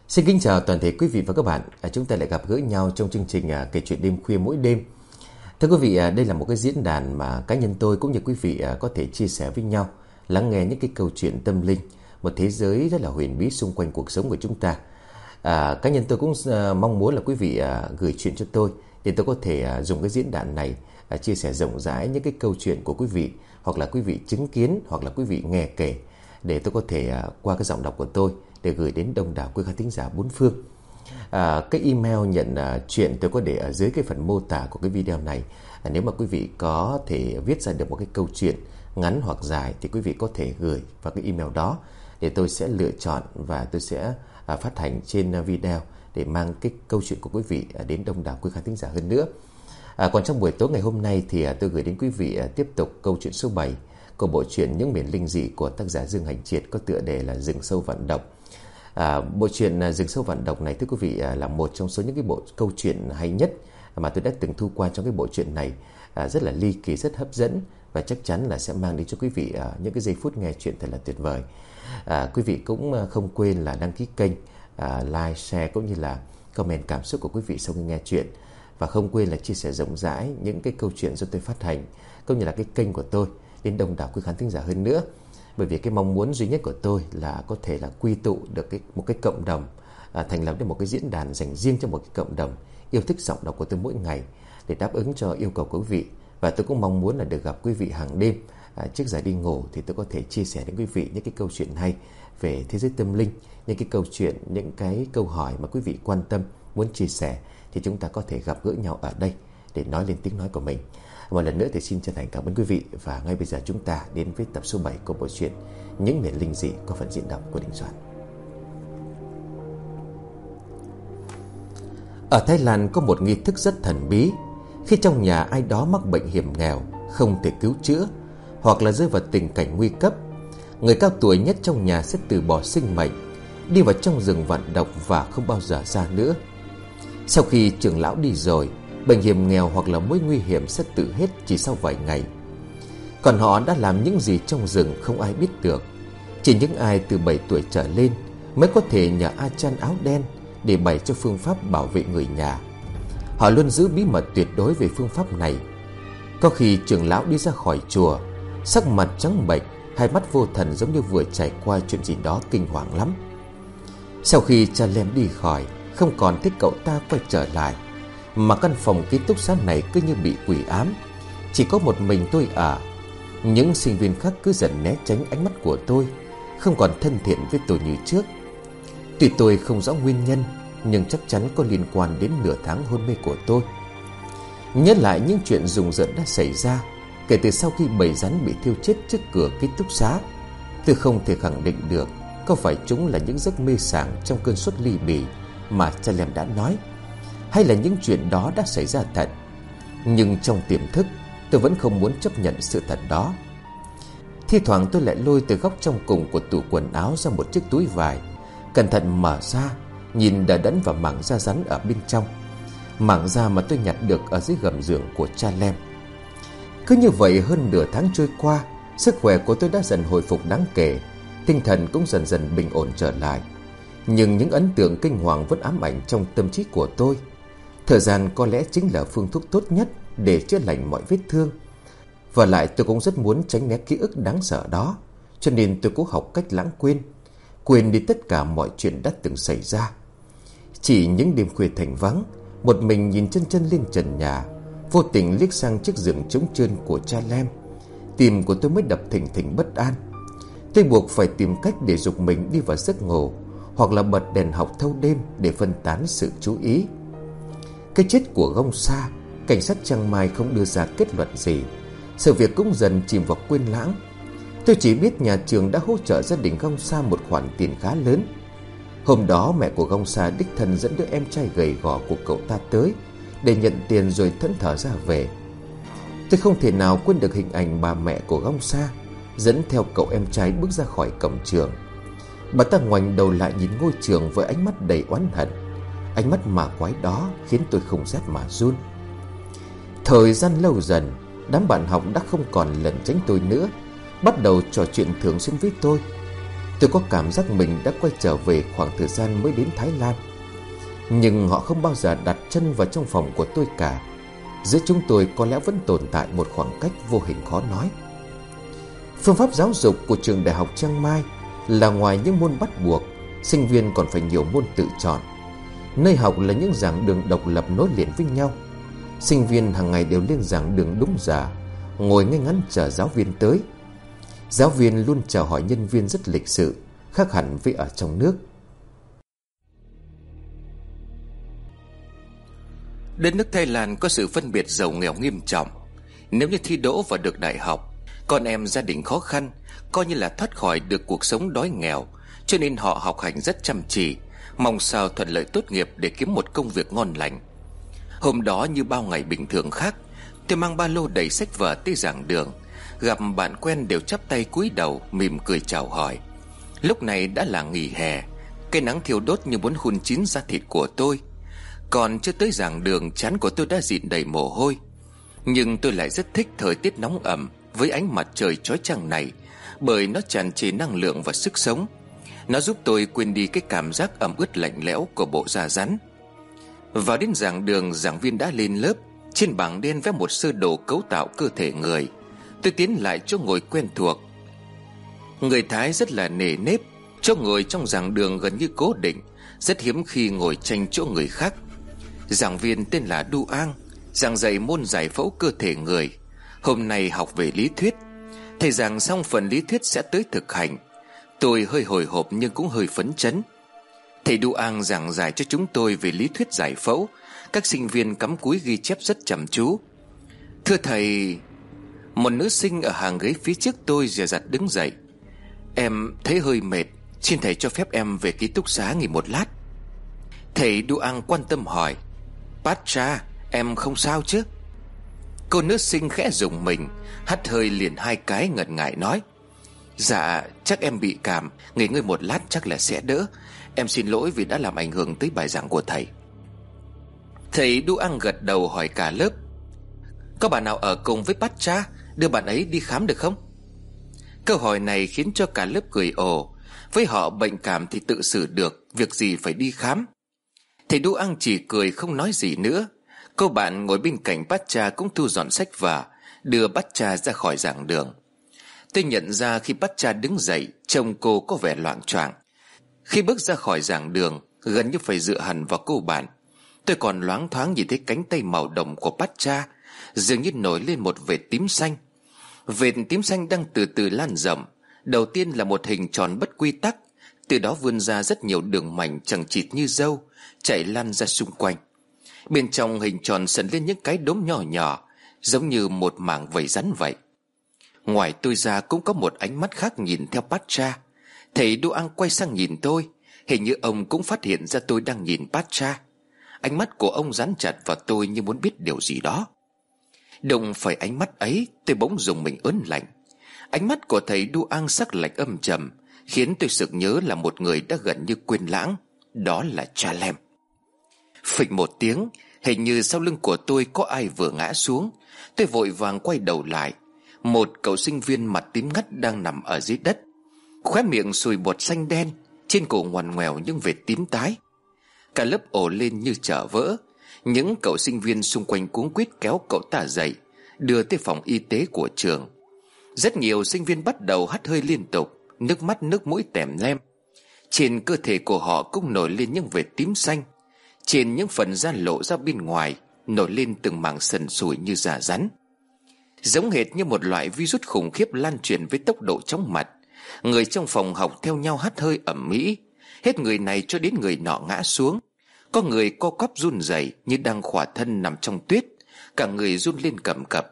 Xin kính chào toàn thể quý vị và các bạn. Chúng ta lại gặp gỡ nhau trong chương trình kể chuyện đêm khuya mỗi đêm. Thưa quý vị, đây là một cái diễn đàn mà cá nhân tôi cũng như quý vị có thể chia sẻ với nhau, lắng nghe những cái câu chuyện tâm linh, một thế giới rất là huyền bí xung quanh cuộc sống của chúng ta. Cá nhân tôi cũng mong muốn là quý vị gửi chuyện cho tôi để tôi có thể dùng cái diễn đàn này chia sẻ rộng rãi những cái câu chuyện của quý vị, hoặc là quý vị chứng kiến, hoặc là quý vị nghe kể, để tôi có thể qua cái giọng đọc của tôi để gửi đến đông đảo quý khán thính giả bốn phương. Cái email nhận chuyện tôi có để ở dưới cái phần mô tả của cái video này. Nếu mà quý vị có thể viết ra được một cái câu chuyện ngắn hoặc dài thì quý vị có thể gửi vào cái email đó, để tôi sẽ lựa chọn và tôi sẽ phát hành trên video để mang cái câu chuyện của quý vị đến đông đảo quý khán thính giả hơn nữa. Còn trong buổi tối ngày hôm nay thì tôi gửi đến quý vị tiếp tục câu chuyện số 7 của bộ truyện Những Miền Linh Dị của tác giả Dương Hành Triệt, có tựa đề là Rừng Sâu Vạn Độc. Bộ truyện Rừng Sâu Vạn Độc này, thưa quý vị, là một trong số những cái bộ câu chuyện hay nhất mà tôi đã từng thu qua trong cái bộ truyện này. Rất là ly kỳ, rất hấp dẫn, và chắc chắn là sẽ mang đến cho quý vị những cái giây phút nghe chuyện thật là tuyệt vời. Quý vị cũng không quên là đăng ký kênh, like, share cũng như là comment cảm xúc của quý vị sau khi nghe chuyện. Và không quên là chia sẻ rộng rãi những cái câu chuyện do tôi phát hành, cũng như là cái kênh của tôi đến đông đảo quý khán thính giả hơn nữa. Bởi vì cái mong muốn duy nhất của tôi là có thể là quy tụ được một cái cộng đồng, thành lập được một cái diễn đàn dành riêng cho một cái cộng đồng yêu thích giọng đọc của tôi mỗi ngày, để đáp ứng cho yêu cầu của quý vị. Và tôi cũng mong muốn là được gặp quý vị hàng đêm trước giờ đi ngủ, thì tôi có thể chia sẻ đến quý vị những cái câu chuyện hay về thế giới tâm linh, những cái câu chuyện, những cái câu hỏi mà quý vị quan tâm, muốn chia sẻ, thì chúng ta có thể gặp gỡ nhau ở đây để nói lên tiếng nói của mình. Một lần nữa thì xin chân thành cảm ơn quý vị. Và ngay bây giờ chúng ta đến với tập số 7 của bộ truyện Những Miền Linh Dị có phần diễn đọc của Đình Soạn. Ở Thái Lan có một nghi thức rất thần bí. Khi trong nhà ai đó mắc bệnh hiểm nghèo, không thể cứu chữa, hoặc là rơi vào tình cảnh nguy cấp, người cao tuổi nhất trong nhà sẽ từ bỏ sinh mệnh, đi vào trong rừng vạn độc và không bao giờ ra nữa. Sau khi trưởng lão đi rồi, bệnh hiểm nghèo hoặc là mối nguy hiểm sẽ tự hết chỉ sau vài ngày. Còn họ đã làm những gì trong rừng không ai biết được. Chỉ những ai từ 7 tuổi trở lên mới có thể nhờ A Chan áo đen để bày cho phương pháp bảo vệ người nhà. Họ luôn giữ bí mật tuyệt đối về phương pháp này. Có khi trưởng lão đi ra khỏi chùa, sắc mặt trắng bệch, hai mắt vô thần, giống như vừa trải qua chuyện gì đó kinh hoàng lắm. Sau khi cha Lem đi khỏi, không còn thấy cậu ta quay trở lại, mà căn phòng ký túc xá này cứ như bị quỷ ám. Chỉ có một mình tôi ở. Những sinh viên khác cứ dần né tránh ánh mắt của tôi, không còn thân thiện với tôi như trước. Tuy tôi không rõ nguyên nhân, nhưng chắc chắn có liên quan đến nửa tháng hôn mê của tôi. Nhớ lại những chuyện rùng rợn đã xảy ra kể từ sau khi bầy rắn bị thiêu chết trước cửa ký túc xá, tôi không thể khẳng định được có phải chúng là những giấc mê sảng trong cơn sốt ly bì mà cha Lem đã nói, hay là những chuyện đó đã xảy ra thật. Nhưng trong tiềm thức, tôi vẫn không muốn chấp nhận sự thật đó. Thi thoảng tôi lại lôi từ góc trong cùng của tủ quần áo ra một chiếc túi vải, cẩn thận mở ra, nhìn đờ đẫn vào mảng da rắn ở bên trong, mảng da mà tôi nhặt được ở dưới gầm giường của cha Lem. Cứ như vậy hơn nửa tháng trôi qua, sức khỏe của tôi đã dần hồi phục đáng kể, tinh thần cũng dần dần bình ổn trở lại. Nhưng những ấn tượng kinh hoàng vẫn ám ảnh trong tâm trí của tôi. Thời gian có lẽ chính là phương thuốc tốt nhất để chữa lành mọi vết thương. Và lại tôi cũng rất muốn tránh né ký ức đáng sợ đó, cho nên tôi cố học cách lãng quên, quên đi tất cả mọi chuyện đã từng xảy ra. Chỉ những đêm khuya thành vắng, một mình nhìn chân chân lên trần nhà, vô tình liếc sang chiếc giường trống trơn của cha Lem, tim của tôi mới đập thình thình bất an. Tôi buộc phải tìm cách để giục mình đi vào giấc ngủ, hoặc là bật đèn học thâu đêm để phân tán sự chú ý. Cái chết của Gông Sa, cảnh sát Chiang Mai không đưa ra kết luận gì. Sự việc cũng dần chìm vào quên lãng. Tôi chỉ biết nhà trường đã hỗ trợ gia đình Gông Sa một khoản tiền khá lớn. Hôm đó mẹ của Gông Sa đích thân dẫn đứa em trai gầy gò của cậu ta tới để nhận tiền rồi thẫn thờ ra về. Tôi không thể nào quên được hình ảnh bà mẹ của Gông Sa dẫn theo cậu em trai bước ra khỏi cổng trường. Bà ta ngoảnh đầu lại nhìn ngôi trường với ánh mắt đầy oán hận. Ánh mắt ma quái đó khiến tôi không rét mà run. Thời gian lâu dần, đám bạn học đã không còn lẩn tránh tôi nữa, bắt đầu trò chuyện thường xuyên với tôi. Tôi có cảm giác mình đã quay trở về khoảng thời gian mới đến Thái Lan. Nhưng họ không bao giờ đặt chân vào trong phòng của tôi cả. Giữa chúng tôi có lẽ vẫn tồn tại một khoảng cách vô hình khó nói. Phương pháp giáo dục của trường đại học Chiang Mai là ngoài những môn bắt buộc, sinh viên còn phải nhiều môn tự chọn. Nơi học là những giảng đường độc lập nối liền với nhau. Sinh viên hàng ngày đều lên giảng đường đúng giờ, ngồi ngay ngắn chờ giáo viên tới. Giáo viên luôn chào hỏi nhân viên rất lịch sự, khác hẳn với ở trong nước. Đất nước Thái Lan có sự phân biệt giàu nghèo nghiêm trọng. Nếu như thi đỗ và được đại học, con em gia đình khó khăn coi như là thoát khỏi được cuộc sống đói nghèo, cho nên họ học hành rất chăm chỉ, mong sao thuận lợi tốt nghiệp để kiếm một công việc ngon lành. Hôm đó như bao ngày bình thường khác, tôi mang ba lô đầy sách vở tới giảng đường. Gặp bạn quen đều chắp tay cúi đầu mỉm cười chào hỏi. Lúc này đã là nghỉ hè, cây nắng thiêu đốt như muốn hun chín da thịt của tôi. Còn chưa tới giảng đường, trán của tôi đã dịn đầy mồ hôi. Nhưng tôi lại rất thích thời tiết nóng ẩm với ánh mặt trời chói chang này, bởi nó tràn trề năng lượng và sức sống. Nó giúp tôi quên đi cái cảm giác ẩm ướt lạnh lẽo của bộ da rắn. Vào đến giảng đường, giảng viên đã lên lớp. Trên bảng đen vẽ một sơ đồ cấu tạo cơ thể người. Tôi tiến lại chỗ ngồi quen thuộc. Người Thái rất là nề nếp, chỗ ngồi trong giảng đường gần như cố định, rất hiếm khi ngồi tranh chỗ người khác. Giảng viên tên là Du An, giảng dạy môn giải phẫu cơ thể người. Hôm nay học về lý thuyết. Thầy giảng xong phần lý thuyết sẽ tới thực hành. Tôi hơi hồi hộp nhưng cũng hơi phấn chấn. Thầy Du An giảng giải cho chúng tôi về lý thuyết giải phẫu. Các sinh viên cắm cúi ghi chép rất chăm chú. Thưa thầy... Một nữ sinh ở hàng ghế phía trước tôi dè dặt đứng dậy. Em thấy hơi mệt, xin thầy cho phép em về ký túc xá nghỉ một lát. Thầy Du An quan tâm hỏi, Pacha, em không sao chứ? Cô nữ sinh khẽ rùng mình, hắt hơi liền 2 cái ngần ngại nói, dạ chắc em bị cảm, nghỉ ngơi một lát chắc là sẽ đỡ. Em xin lỗi vì đã làm ảnh hưởng tới bài giảng của thầy. Thầy Du An gật đầu hỏi cả lớp, có bạn nào ở cùng với Pacha, đưa bạn ấy đi khám được không? Câu hỏi này khiến cho cả lớp cười ồ. Với họ bệnh cảm thì tự xử được, việc gì phải đi khám. Thầy Du An chỉ cười không nói gì nữa. Cô bạn ngồi bên cạnh Pacha cũng thu dọn sách vở, đưa Pacha ra khỏi giảng đường. Tôi nhận ra khi Pacha đứng dậy, trông cô có vẻ loạng choạng. Khi bước ra khỏi giảng đường, gần như phải dựa hẳn vào cô bạn. Tôi còn loáng thoáng nhìn thấy cánh tay màu đồng của Pacha dường như nổi lên một vệt tím xanh. Vệt tím xanh đang từ từ lan rộng. Đầu tiên là một hình tròn bất quy tắc, từ đó vươn ra rất nhiều đường mảnh chằng chịt như râu, chạy lan ra xung quanh. Bên trong hình tròn sần lên những cái đốm nhỏ nhỏ, giống như một mảng vảy rắn vậy. Ngoài tôi ra cũng có một ánh mắt khác nhìn theo Pacha. Thầy Du An quay sang nhìn tôi, hình như ông cũng phát hiện ra tôi đang nhìn Pacha. Ánh mắt của ông dán chặt vào tôi như muốn biết điều gì đó. Đụng phải ánh mắt ấy, tôi bỗng dùng mình ớn lạnh. Ánh mắt của thầy Du An sắc lạnh âm trầm, khiến tôi sực nhớ là một người đã gần như quên lãng. Đó là Cha Lem. Phịch một tiếng, hình như sau lưng của tôi có ai vừa ngã xuống. Tôi vội vàng quay đầu lại. Một cậu sinh viên mặt tím ngắt đang nằm ở dưới đất, khóe miệng sùi bọt xanh đen, trên cổ ngoằn ngoèo những vệt tím tái. Cả lớp ồ lên như chợ vỡ. Những cậu sinh viên xung quanh cuống quýt kéo cậu ta dậy, đưa tới phòng y tế của trường. Rất nhiều sinh viên bắt đầu hắt hơi liên tục, nước mắt nước mũi tèm lem. Trên cơ thể của họ cũng nổi lên những vệt tím xanh. Trên những phần da lộ ra bên ngoài nổi lên từng mảng sần sùi như da rắn. Giống hệt như một loại virus khủng khiếp lan truyền với tốc độ chóng mặt. Người trong phòng học theo nhau hắt hơi ầm ĩ, hết người này cho đến người nọ ngã xuống. Có người co quắp run rẩy như đang khỏa thân nằm trong tuyết, cả người run lên cầm cập.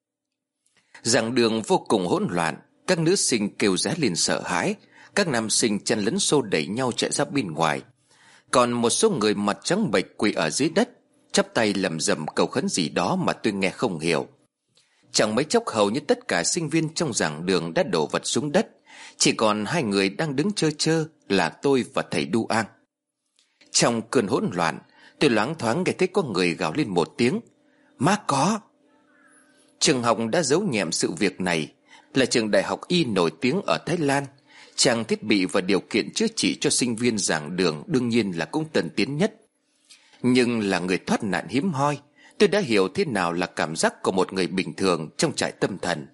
Giảng đường vô cùng hỗn loạn. Các nữ sinh kêu ré lên sợ hãi, các nam sinh chen lấn xô đẩy nhau chạy ra bên ngoài. Còn một số người mặt trắng bệch quỳ ở dưới đất, chắp tay lẩm rẩm cầu khấn gì đó mà tôi nghe không hiểu. Chẳng mấy chốc hầu như tất cả sinh viên trong giảng đường đã đổ vật xuống đất. Chỉ còn 2 người đang đứng chơ chơ là tôi và thầy Du An. Trong cơn hỗn loạn, tôi loáng thoáng nghe thấy có người gào lên một tiếng, má có. Trường học đã giấu nhẹm sự việc này, là trường đại học y nổi tiếng ở Thái Lan. Trang thiết bị và điều kiện chữa trị cho sinh viên giảng đường đương nhiên là cũng tân tiến nhất. Nhưng là người thoát nạn hiếm hoi, tôi đã hiểu thế nào là cảm giác của một người bình thường trong trại tâm thần.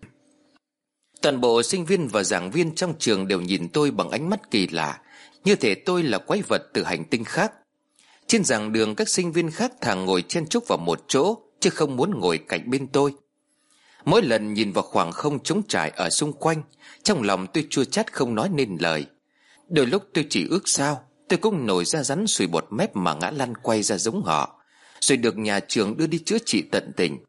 Toàn bộ sinh viên và giảng viên trong trường đều nhìn tôi bằng ánh mắt kỳ lạ, như thể tôi là quái vật từ hành tinh khác. Trên giảng đường, các sinh viên khác thà ngồi chen chúc vào một chỗ, chứ không muốn ngồi cạnh bên tôi. Mỗi lần nhìn vào khoảng không trống trải ở xung quanh, trong lòng tôi chua chát không nói nên lời. Đôi lúc tôi chỉ ước sao tôi cũng nổi ra rắn sùi bọt mép mà ngã lăn quay ra giống họ, rồi được nhà trường đưa đi chữa trị tận tình.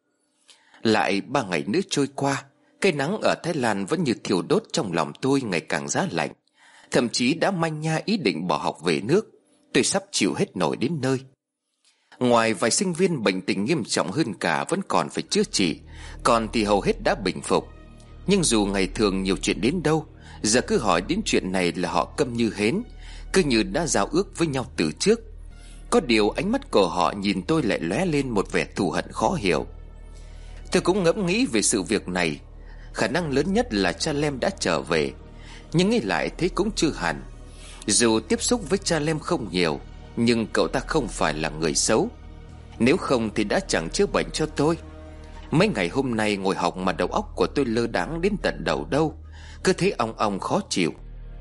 Lại 3 ngày nữa trôi qua, cây nắng ở Thái Lan vẫn như thiêu đốt trong lòng tôi ngày càng giá lạnh. Thậm chí đã manh nha ý định bỏ học về nước. Tôi sắp chịu hết nổi đến nơi. Ngoài vài sinh viên bệnh tình nghiêm trọng hơn cả vẫn còn phải chữa trị, còn thì hầu hết đã bình phục. Nhưng dù ngày thường nhiều chuyện đến đâu, giờ cứ hỏi đến chuyện này là họ câm như hến, cứ như đã giao ước với nhau từ trước. Có điều ánh mắt của họ nhìn tôi lại lóe lên một vẻ thù hận khó hiểu. Tôi cũng ngẫm nghĩ về sự việc này. Khả năng lớn nhất là cha Lem đã trở về, nhưng nghĩ lại thấy cũng chưa hẳn. Dù tiếp xúc với cha Lem không nhiều, nhưng cậu ta không phải là người xấu. Nếu không thì đã chẳng chữa bệnh cho tôi. Mấy ngày hôm nay ngồi học mà đầu óc của tôi lơ đãng đến tận đầu đâu, cứ thấy ong ong khó chịu.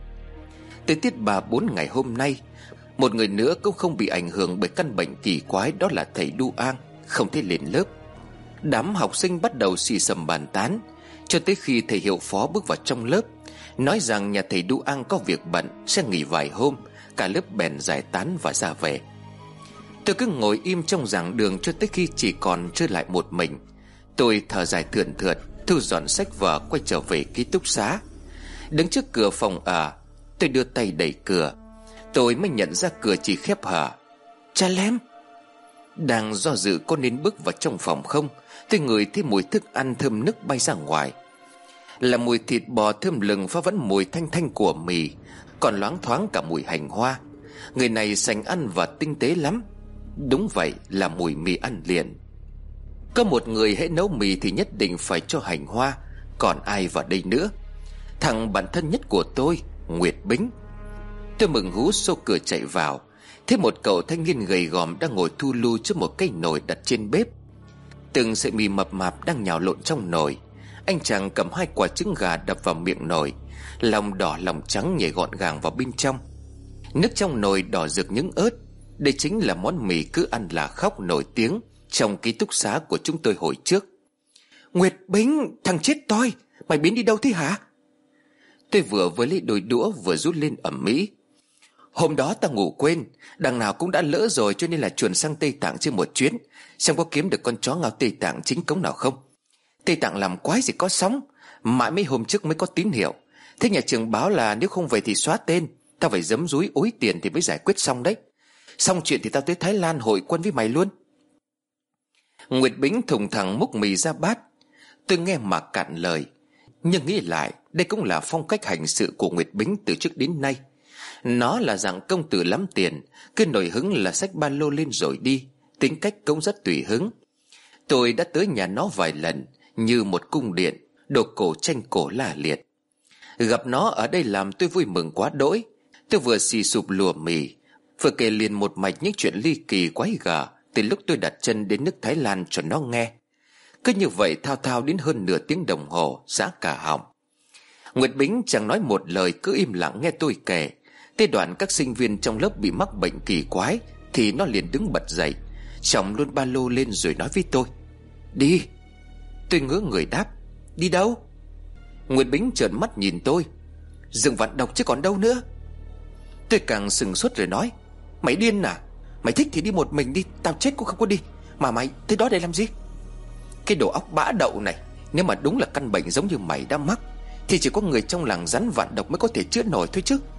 Tới tiết 3-4 ngày hôm nay, một người nữa cũng không bị ảnh hưởng bởi căn bệnh kỳ quái, đó là thầy Du An không thể lên lớp. Đám học sinh bắt đầu xì xầm bàn tán, cho tới khi thầy hiệu phó bước vào trong lớp, nói rằng nhà thầy Du An có việc bận sẽ nghỉ vài hôm. Cả lớp bèn giải tán và ra về. Tôi cứ ngồi im trong giảng đường cho tới khi chỉ còn trơ lại một mình. Tôi thở dài thườn thượt, thu dọn sách vở quay trở về ký túc xá. Đứng trước cửa phòng ở, tôi đưa tay đẩy cửa. Tôi mới nhận ra cửa chỉ khép hờ. Cha Lem. Đang do dự có nên bước vào trong phòng không, tôi ngửi thấy mùi thức ăn thơm nức bay ra ngoài. Là mùi thịt bò thơm lừng pha vẫn mùi thanh thanh của mì, còn loáng thoáng cả mùi hành hoa. Người này sành ăn và tinh tế lắm. Đúng vậy, là mùi mì ăn liền. Có một người hễ nấu mì thì nhất định phải cho hành hoa. Còn ai vào đây nữa? Thằng bạn thân nhất của tôi, Nguyệt Bính. Tôi mừng hú xô cửa chạy vào, thấy một cậu thanh niên gầy gòm đang ngồi thu lu trước một cái nồi đặt trên bếp. Từng sợi mì mập mạp đang nhào lộn trong nồi. Anh chàng cầm 2 quả trứng gà đập vào miệng nồi, lòng đỏ lòng trắng nhảy gọn gàng vào bên trong. Nước trong nồi đỏ rực những ớt. Đây chính là món mì cứ ăn là khóc nổi tiếng trong ký túc xá của chúng tôi hồi trước. Nguyệt Bính, thằng chết toi, mày biến đi đâu thế hả? Tôi vừa với lấy đôi đũa vừa rút lên ầm ĩ. Hôm đó ta ngủ quên, đằng nào cũng đã lỡ rồi, cho nên là chuồn sang Tây Tạng trên một chuyến, xem có kiếm được con chó ngao Tây Tạng chính cống nào không. Tây Tạng làm quái gì có sóng, mãi mấy hôm trước mới có tín hiệu. Thế nhà trường báo là nếu không về thì xóa tên. Tao phải giấm dúi ối tiền thì mới giải quyết xong đấy. Xong chuyện thì tao tới Thái Lan hội quân với mày luôn. Nguyệt Bính thùng thẳng múc mì ra bát. Tôi nghe mà cạn lời, nhưng nghĩ lại đây cũng là phong cách hành sự của Nguyệt Bính từ trước đến nay. Nó là dạng công tử lắm tiền, cứ nổi hứng là xách ba lô lên rồi đi. Tính cách cũng rất tùy hứng. Tôi đã tới nhà nó vài lần, như một cung điện, đồ cổ tranh cổ la liệt. Gặp nó ở đây làm tôi vui mừng quá đỗi. Tôi vừa xì sụp lùa mì, vừa kể liền một mạch những chuyện ly kỳ quái gở từ lúc tôi đặt chân đến nước Thái Lan cho nó nghe. Cứ như vậy thao thao đến hơn nửa tiếng đồng hồ, giã cả họng. Nguyệt Bính chẳng nói một lời, cứ im lặng nghe tôi kể. Tới đoạn các sinh viên trong lớp bị mắc bệnh kỳ quái thì nó liền đứng bật dậy, chồng luôn ba lô lên rồi nói với tôi: Đi. Tôi ngớ người đáp: Đi đâu? Nguyệt Bính trợn mắt nhìn tôi: Rừng vạn độc chứ còn đâu nữa. Tôi càng sừng sốt rồi nói: Mày điên à? Mày thích thì đi một mình đi, tao chết cũng không có đi. Mà mày tới đó để làm gì? Cái đồ óc bã đậu này, nếu mà đúng là căn bệnh giống như mày đã mắc thì chỉ có người trong làng rắn vạn độc mới có thể chữa nổi thôi chứ.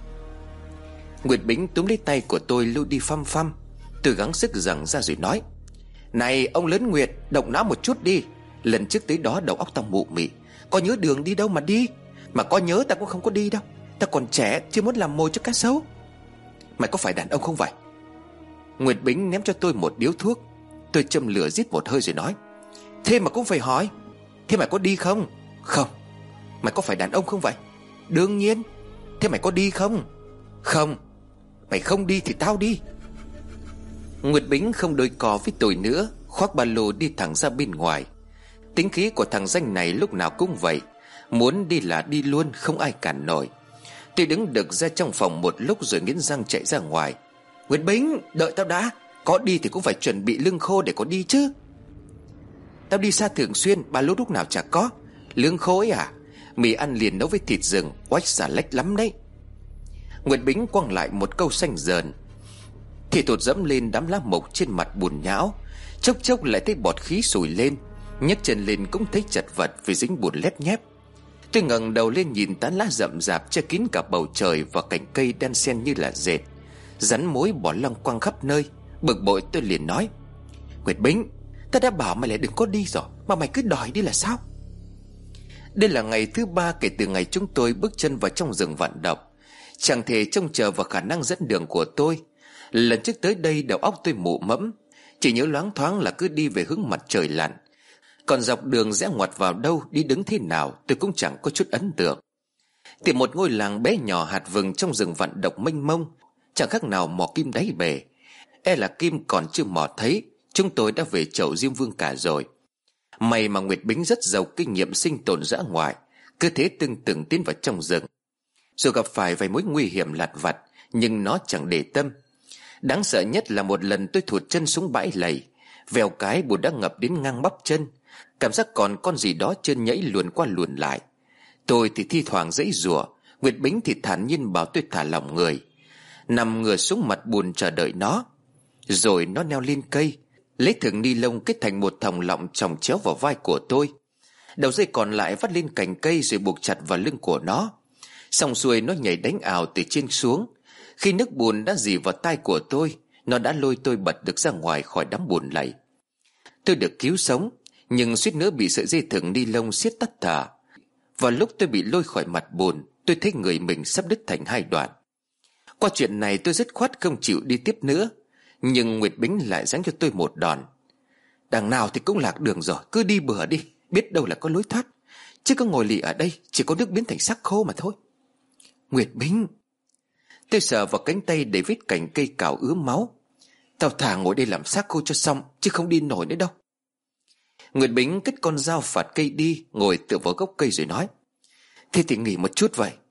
Nguyệt Bính túm lấy tay của tôi lưu đi phăm phăm. Tôi gắng sức giằng ra rồi nói: Này ông lớn Nguyệt, động não một chút đi. Lần trước tới đó đầu óc tao mụ mị, có nhớ đường đi đâu mà đi. Mà có nhớ tao cũng không có đi đâu. Tao còn trẻ, chưa muốn làm mồi cho cá sấu. Mày có phải đàn ông không vậy? Nguyệt Bính ném cho tôi một điếu thuốc. Tôi châm lửa rít một hơi rồi nói: Thế mà cũng phải hỏi, thế mày có đi không? Không. Mày có phải đàn ông không vậy? Đương nhiên. Thế mày có đi không? Không. Mày không đi thì tao đi. Nguyệt Bính không đôi co với tôi nữa, khoác ba lô đi thẳng ra bên ngoài. Tính khí của thằng danh này lúc nào cũng vậy, muốn đi là đi luôn, không ai cản nổi. Tôi đứng đực ra trong phòng một lúc rồi nghiến răng chạy ra ngoài. Nguyệt Bính, đợi tao đã. Có đi thì cũng phải chuẩn bị lương khô để có đi chứ. Tao đi xa thường xuyên, ba lô lúc nào chả có. Lương khô ấy à? Mì ăn liền nấu với thịt rừng, oách xà lách lắm đấy. Nguyệt Bính quăng lại một câu xanh dờn thì tụt dẫm lên đám lá mộc trên mặt bùn nhão. Chốc chốc lại thấy bọt khí sùi lên, nhấc chân lên cũng thấy chật vật vì dính bùn lép nhép. Tôi ngẩng đầu lên nhìn tán lá rậm rạp che kín cả bầu trời và cành cây đan xen như là dệt, rắn mối bò lăng quăng khắp nơi. Bực bội tôi liền nói: Nguyệt Bính, ta đã bảo mày lại đừng có đi rồi mà mày cứ đòi đi là sao? Đây là ngày thứ 3 kể từ ngày chúng tôi bước chân vào trong rừng vạn độc. Chẳng thể trông chờ vào khả năng dẫn đường của tôi. Lần trước tới đây đầu óc tôi mụ mẫm, chỉ nhớ loáng thoáng là cứ đi về hướng mặt trời lặn. Còn dọc đường rẽ ngoặt vào đâu, đi đứng thế nào tôi cũng chẳng có chút ấn tượng. Tìm một ngôi làng bé nhỏ hạt vừng trong rừng vạn độc mênh mông, chẳng khác nào mò kim đáy bể. E là kim còn chưa mò thấy, chúng tôi đã về chầu Diêm Vương cả rồi. May mà Nguyệt Bính rất giàu kinh nghiệm sinh tồn dã ngoại, cứ thế từng tiến vào trong rừng. Dù gặp phải vài mối nguy hiểm lặt vặt, nhưng nó chẳng để tâm. Đáng sợ nhất là một lần tôi thụt chân xuống bãi lầy, vèo cái bùn đã ngập đến ngang bắp chân. Cảm giác còn con gì đó chân nhảy luồn qua luồn lại. Tôi thì thi thoảng giãy giụa, Nguyệt Bính thì thản nhiên bảo tôi thả lỏng người, nằm ngửa xuống mặt bùn chờ đợi nó. Rồi nó leo lên cây, lấy thừng ni lông kết thành một thòng lọng chồng chéo vào vai của tôi. Đầu dây còn lại vắt lên cành cây rồi buộc chặt vào lưng của nó. Xong xuôi nó nhảy đánh ảo từ trên xuống. Khi nước bùn đã rỉ vào tai của tôi, nó đã lôi tôi bật được ra ngoài khỏi đám bùn lầy. Tôi được cứu sống, nhưng suýt nữa bị sợi dây thừng ni lông siết tắt thở. Vào lúc tôi bị lôi khỏi mặt bùn, tôi thấy người mình sắp đứt thành hai đoạn. Qua chuyện này tôi dứt khoát không chịu đi tiếp nữa. Nhưng Nguyệt Bính lại giáng cho tôi một đòn. Đằng nào thì cũng lạc đường rồi, cứ đi bừa đi, biết đâu là có lối thoát. Chứ có ngồi lì ở đây chỉ có nước biến thành xác khô mà thôi. Nguyệt Bính. Tôi sờ vào cánh tay để vết cành cây cào ướm máu. Tao thà ngồi đây làm xác khô cho xong, chứ không đi nổi nữa đâu. Nguyệt Bính cất con dao phạt cây đi, ngồi tựa vào gốc cây rồi nói: Thế thì nghỉ một chút vậy.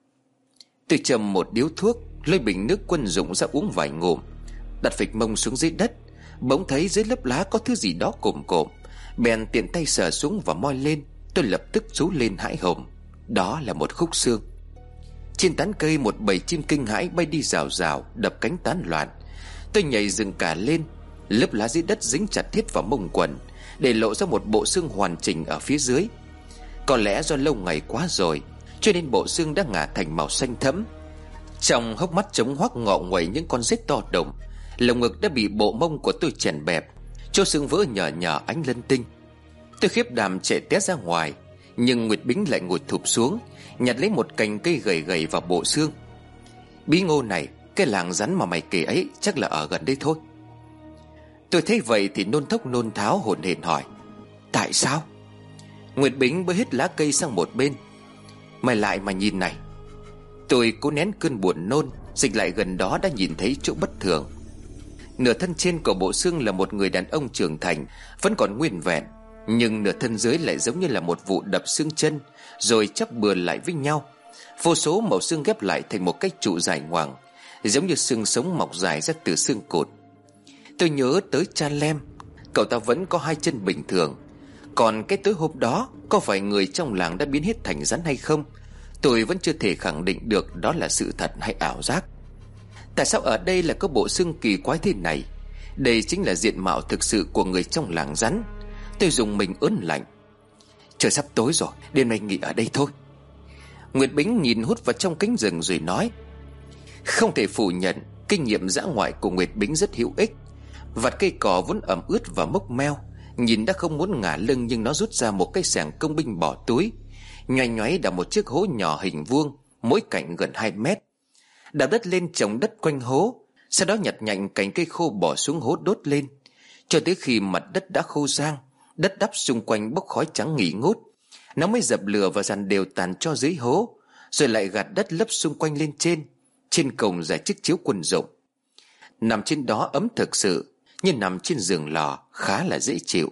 Tôi châm một điếu thuốc, lấy bình nước quân dụng ra uống vài ngụm, đặt phịch mông xuống dưới đất. Bỗng thấy dưới lớp lá có thứ gì đó cồm cộm, bèn tiện tay sờ xuống và moi lên. Tôi lập tức rú lên hãi hồn. Đó là một khúc xương. Trên tán cây một bầy chim kinh hãi bay đi rào rào, đập cánh tán loạn. Tôi nhảy dựng cả lên. Lớp lá dưới đất dính chặt thiết vào mông quần, để lộ ra một bộ xương hoàn chỉnh ở phía dưới. Có lẽ do lâu ngày quá rồi, cho nên bộ xương đã ngả thành màu xanh thẫm. Trong hốc mắt trống hoác ngọ nguậy những con rết to đùng. Lồng ngực đã bị bộ mông của tôi chèn bẹp, chỗ xương vỡ nhờ nhờ ánh lân tinh. Tôi khiếp đảm chạy té ra ngoài, nhưng Nguyệt Bính lại ngồi thụp xuống, nhặt lấy một cành cây gầy gầy vào bộ xương. Bí ngô này, cái làng rắn mà mày kể ấy chắc là ở gần đây thôi. Tôi thấy vậy thì nôn thốc nôn tháo hổn hển hỏi: Tại sao? Nguyệt Bính bới hết lá cây sang một bên. Mày lại mà nhìn này. Tôi cố nén cơn buồn nôn, dịch lại gần đó đã nhìn thấy chỗ bất thường. Nửa thân trên của bộ xương là một người đàn ông trưởng thành, vẫn còn nguyên vẹn, nhưng nửa thân dưới lại giống như là một vụ đập xương chân rồi chắp bừa lại với nhau. Vô số mẩu xương ghép lại thành một cái trụ dài ngoằng, giống như xương sống mọc dài ra từ xương cột. Tôi nhớ tới cha Lem, cậu ta vẫn có hai chân bình thường. Còn cái tối hôm đó, có phải người trong làng đã biến hết thành rắn hay không, tôi vẫn chưa thể khẳng định được đó là sự thật hay ảo giác. Tại sao ở đây là có bộ xương kỳ quái thế này? Đây chính là diện mạo thực sự của người trong làng rắn. Tôi dùng mình ớn lạnh. Trời sắp tối rồi, đêm nay nghỉ ở đây thôi. Nguyệt Bính nhìn hút vào trong cánh rừng rồi nói. Không thể phủ nhận, kinh nghiệm dã ngoại của Nguyệt Bính rất hữu ích. Vạt cây cỏ vốn ẩm ướt và mốc meo, nhìn đã không muốn ngả lưng, nhưng nó rút ra một cái xẻng công binh bỏ túi, nhoay nhoáy đào một chiếc hố nhỏ hình vuông, mỗi cạnh gần 2 mét. Đào đất lên trồng đất quanh hố, sau đó nhặt nhạnh cành cây khô bỏ xuống hố đốt lên, cho tới khi mặt đất đã khô rang, đất đắp xung quanh bốc khói trắng nghỉ ngút. Nó mới dập lửa và dàn đều tàn cho dưới hố, rồi lại gạt đất lấp xung quanh lên trên. Trên cổng là chiếc chiếu quân dụng. Nằm trên đó ấm thực sự, nhưng nằm trên giường lò khá là dễ chịu.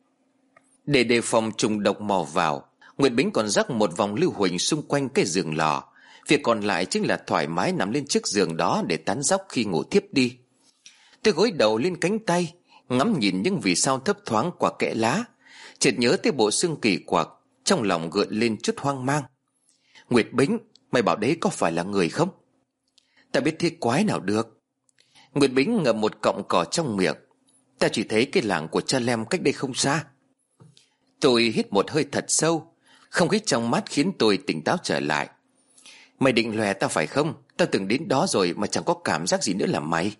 Để đề phòng trùng độc mò vào, Nguyệt Bính còn rắc một vòng lưu huỳnh xung quanh cái giường lò. Việc còn lại chính là thoải mái nằm lên chiếc giường đó để tán dóc khi ngủ thiếp đi. Tôi gối đầu lên cánh tay, ngắm nhìn những vì sao thấp thoáng qua kẽ lá, chợt nhớ tới bộ xương kỳ quặc, trong lòng gợn lên chút hoang mang. Nguyệt Bính, mày bảo đấy có phải là người không? Ta biết thế quái nào được. Nguyệt Bính ngậm một cọng cỏ trong miệng. Ta chỉ thấy cái làng của cha Lem cách đây không xa. Tôi hít một hơi thật sâu, không khí trong mắt khiến tôi tỉnh táo trở lại. Mày định lòe tao phải không? Tao từng đến đó rồi mà chẳng có cảm giác gì nữa là mày.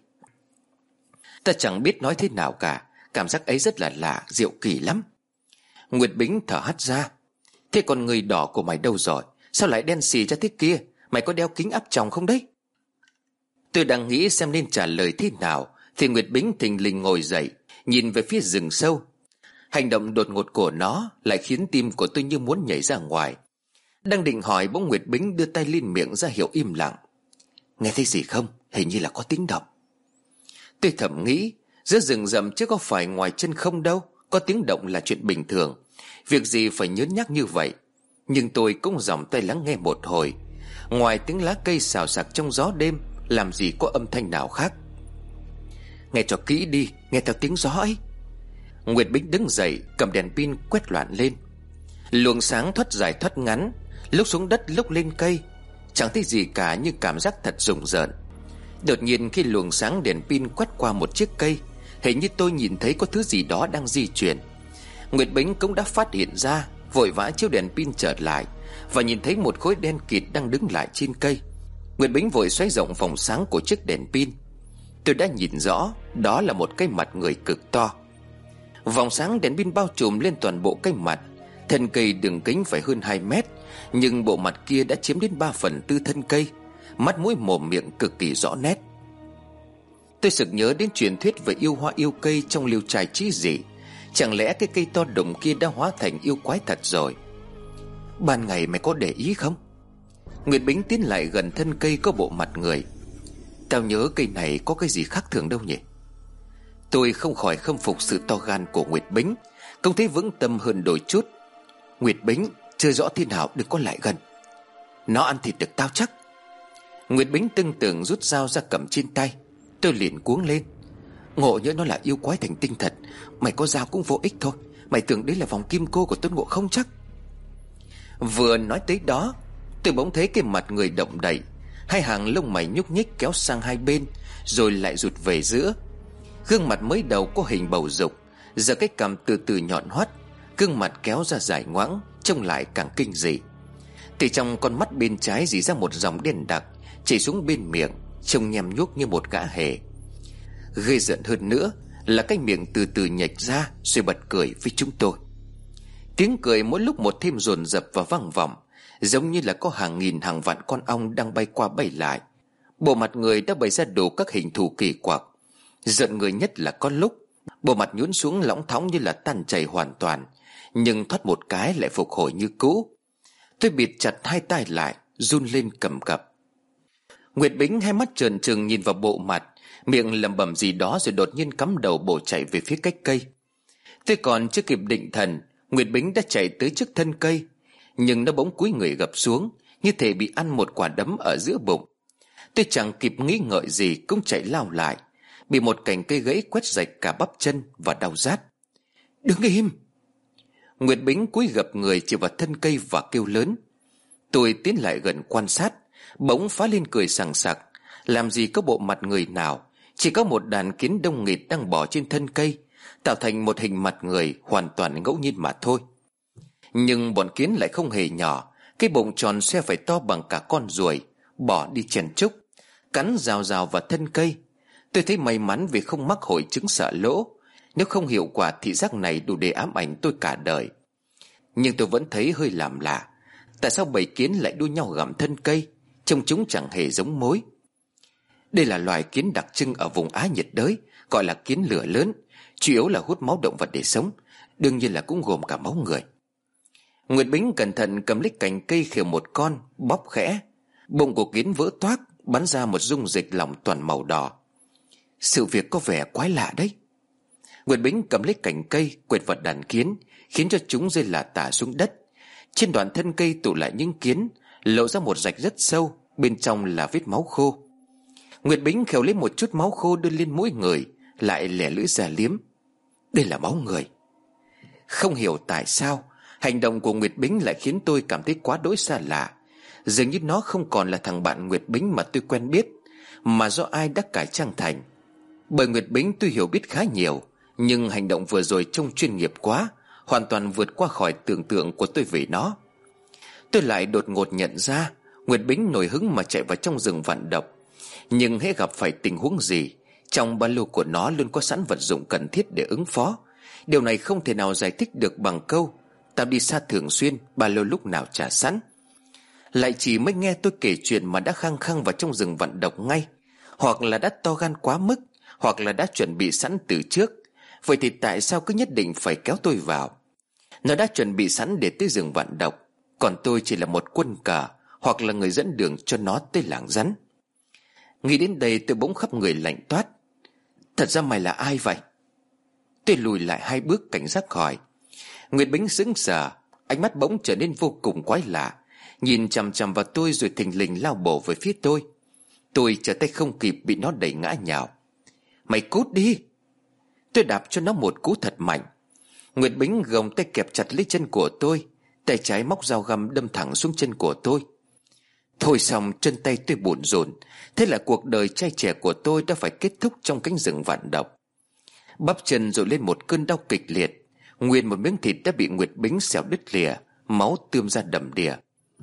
Ta chẳng biết nói thế nào cả. Cảm giác ấy rất là lạ, diệu kỳ lắm. Nguyệt Bính thở hắt ra. Thế còn người đỏ của mày đâu rồi? Sao lại đen xì ra thế kia? Mày có đeo kính áp tròng không đấy? Tôi đang nghĩ xem nên trả lời thế nào, thì Nguyệt Bính thình lình ngồi dậy, nhìn về phía rừng sâu. Hành động đột ngột của nó lại khiến tim của tôi như muốn nhảy ra ngoài. Đang định hỏi, bỗng Nguyệt Bính đưa tay lên miệng ra hiệu im lặng. Nghe thấy gì không? Hình như là có tiếng động. Tôi thầm nghĩ, giữa rừng rậm chứ có phải ngoài chân không đâu, có tiếng động là chuyện bình thường, việc gì phải nhớn nhác như vậy. Nhưng tôi cũng dòng tay lắng nghe một hồi. Ngoài tiếng lá cây xào xạc trong gió đêm, làm gì có âm thanh nào khác. Nghe cho kỹ đi, nghe theo tiếng gió ấy. Nguyệt Bính đứng dậy, cầm đèn pin quét loạn lên. Luồng sáng thoát dài thoát ngắn, lúc xuống đất lúc lên cây, chẳng thấy gì cả, như cảm giác thật rùng rợn. Đột nhiên khi luồng sáng đèn pin quét qua một chiếc cây, hình như tôi nhìn thấy có thứ gì đó đang di chuyển. Nguyệt Bính cũng đã phát hiện ra, vội vã chiếu đèn pin trở lại và nhìn thấy một khối đen kịt đang đứng lại trên cây. Nguyệt Bính vội xoay rộng vòng sáng của chiếc đèn pin. Tôi đã nhìn rõ, đó là một cái mặt người cực to. Vòng sáng đèn pin bao trùm lên toàn bộ cái mặt. Thân cây đường kính phải hơn 2 mét, nhưng bộ mặt kia đã chiếm đến 3/4 thân cây. Mắt mũi mồm miệng cực kỳ rõ nét. Tôi sực nhớ đến truyền thuyết về yêu hoa yêu cây trong Liêu Trai Chí Dị. Chẳng lẽ cái cây to đùng kia đã hóa thành yêu quái thật rồi? Ban ngày mày có để ý không? Nguyệt Bính tiến lại gần thân cây có bộ mặt người. Tao nhớ cây này có cái gì khác thường đâu nhỉ? Tôi không khỏi khâm phục sự to gan của Nguyệt Bính, không thấy vững tâm hơn đôi chút. Nguyệt Bính, chưa rõ thế nào đừng có lại gần. Nó ăn thịt được tao chắc. Nguyệt Bính tưng tưởng rút dao ra cầm trên tay. Tôi liền cuống lên. Ngộ nhỡ nó là yêu quái thành tinh thật, mày có dao cũng vô ích thôi. Mày tưởng đấy là vòng kim cô của Tôn Ngộ không chắc? Vừa nói tới đó, tôi bỗng thấy cái mặt người động đậy, hai hàng lông mày nhúc nhích kéo sang hai bên, rồi lại rụt về giữa. Gương mặt mới đầu có hình bầu dục, giờ cái cằm từ từ nhọn hoắt, gương mặt kéo ra dài ngoãng, trông lại càng kinh dị. Từ trong con mắt bên trái rỉ ra một dòng đen đặc, chảy xuống bên miệng, trông nhem nhuốc như một gã hề. Ghê giận hơn nữa là cái miệng từ từ nhếch ra, rồi bật cười với chúng tôi. Tiếng cười mỗi lúc một thêm dồn dập và vang vọng, giống như là có hàng nghìn hàng vạn con ong đang bay qua bay lại. Bộ mặt người đã bày ra đủ các hình thù kỳ quặc. Giận người nhất là có lúc bộ mặt nhún xuống lõng thõng như là tan chảy hoàn toàn, nhưng thoát một cái lại phục hồi như cũ. Tôi bịt chặt hai tay lại, run lên cầm cập. Nguyệt Bính hai mắt trợn trừng nhìn vào bộ mặt, miệng lẩm bẩm gì đó rồi đột nhiên cắm đầu bổ chạy về phía cách cây. Tôi còn chưa kịp định thần, Nguyệt Bính đã chạy tới trước thân cây, nhưng nó bỗng cúi người gập xuống, như thể bị ăn một quả đấm ở giữa bụng. Tôi chẳng kịp nghĩ ngợi gì cũng chạy lao lại, bị một cành cây gãy quét rạch cả bắp chân và đau rát. Đứng im! Nguyệt Bính cúi gập người chỉ vào thân cây và kêu lớn. Tôi tiến lại gần quan sát, bỗng phá lên cười sằng sặc. Làm gì có bộ mặt người nào, chỉ có một đàn kiến đông nghịt đang bò trên thân cây, tạo thành một hình mặt người hoàn toàn ngẫu nhiên mà thôi. Nhưng bọn kiến lại không hề nhỏ, cái bụng tròn xe phải to bằng cả con ruồi, bò đi chen chúc, cắn rào rào vào thân cây. Tôi thấy may mắn vì không mắc hội chứng sợ lỗ, nếu không hiệu quả thị giác này đủ để ám ảnh tôi cả đời. Nhưng tôi vẫn thấy hơi làm lạ, tại sao bầy kiến lại đua nhau gặm thân cây, trông chúng chẳng hề giống mối. Đây là loài kiến đặc trưng ở vùng Á nhiệt đới, gọi là kiến lửa lớn, chủ yếu là hút máu động vật để sống, đương nhiên là cũng gồm cả máu người. Nguyệt Bính cẩn thận cầm lấy cành cây khều một con, bóp khẽ. Bụng của kiến vỡ toác, bắn ra một dung dịch lỏng toàn màu đỏ. Sự việc có vẻ quái lạ đấy. Nguyệt Bính cầm lấy cành cây quệt vào đàn kiến, khiến cho chúng rơi lả tả xuống đất. Trên đoạn thân cây tụ lại những kiến, lộ ra một rạch rất sâu, bên trong là vết máu khô. Nguyệt Bính khều lấy một chút máu khô đưa lên mũi người, lại lẻ lưỡi ra liếm. Đây là máu người. Không hiểu tại sao hành động của Nguyệt Bính lại khiến tôi cảm thấy quá đỗi xa lạ. Dường như nó không còn là thằng bạn Nguyệt Bính mà tôi quen biết, mà do ai đã cải trang thành. Bởi Nguyệt Bính tôi hiểu biết khá nhiều, nhưng hành động vừa rồi trông chuyên nghiệp quá, hoàn toàn vượt qua khỏi tưởng tượng của tôi về nó. Tôi lại đột ngột nhận ra Nguyệt Bính nổi hứng mà chạy vào trong rừng vạn độc. Nhưng hễ gặp phải tình huống gì, trong ba lô của nó luôn có sẵn vật dụng cần thiết để ứng phó. Điều này không thể nào giải thích được bằng câu "tao đi xa thường xuyên, ba lô lúc nào trả sẵn". Lại chỉ mới nghe tôi kể chuyện mà đã khăng khăng vào trong rừng vạn độc ngay. Hoặc là đã to gan quá mức, hoặc là đã chuẩn bị sẵn từ trước. Vậy thì tại sao cứ nhất định phải kéo tôi vào? Nó đã chuẩn bị sẵn để tới rừng vạn độc, còn tôi chỉ là một quân cờ, hoặc là người dẫn đường cho nó tới làng rắn. Nghĩ đến đây tôi bỗng khắp người lạnh toát. Thật ra mày là ai vậy? Tôi lùi lại 2 bước cảnh giác hỏi. Nguyệt Bính sững sờ, ánh mắt bỗng trở nên vô cùng quái lạ, nhìn chằm chằm vào tôi rồi thình lình lao bổ về phía tôi. Tôi trở tay không kịp bị nó đẩy ngã nhào. Mày cút đi! Tôi đạp cho nó một cú thật mạnh. Nguyệt Bính gồng tay kẹp chặt lấy chân của tôi, tay trái móc dao găm đâm thẳng xuống chân của tôi. Thôi xong, chân tay tôi bủn rủn. Thế là cuộc đời trai trẻ của tôi đã phải kết thúc trong cánh rừng vạn độc. Bắp chân rồi lên một cơn đau kịch liệt. Nguyên một miếng thịt đã bị Nguyệt Bính xẻo đứt lìa, máu tươm ra đầm đìa.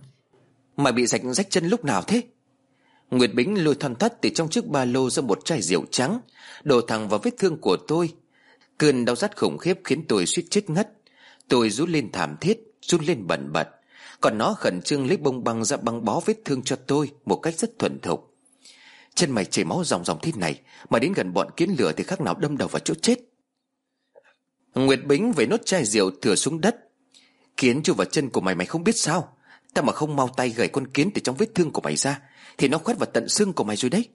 Mày bị rách chân lúc nào thế? Nguyệt Bính lôi thoăn thoắt từ trong chiếc ba lô ra một chai rượu trắng, đổ thẳng vào vết thương của tôi. Cơn đau rát khủng khiếp khiến tôi suýt chết ngất. Tôi rú lên thảm thiết, run lên bần bật, còn nó khẩn trương lấy bông băng ra băng bó vết thương cho tôi một cách rất thuần thục. Chân mày chảy máu ròng ròng thế này mà đến gần bọn kiến lửa thì khác nào đâm đầu vào chỗ chết. Nguyệt Bính vẩy nốt chai rượu thừa xuống đất. Kiến chui vào chân của mày không biết sao? Ta mà không mau tay gẩy con kiến từ trong vết thương của mày ra thì nó khoét vào tận xương của mày rồi đấy.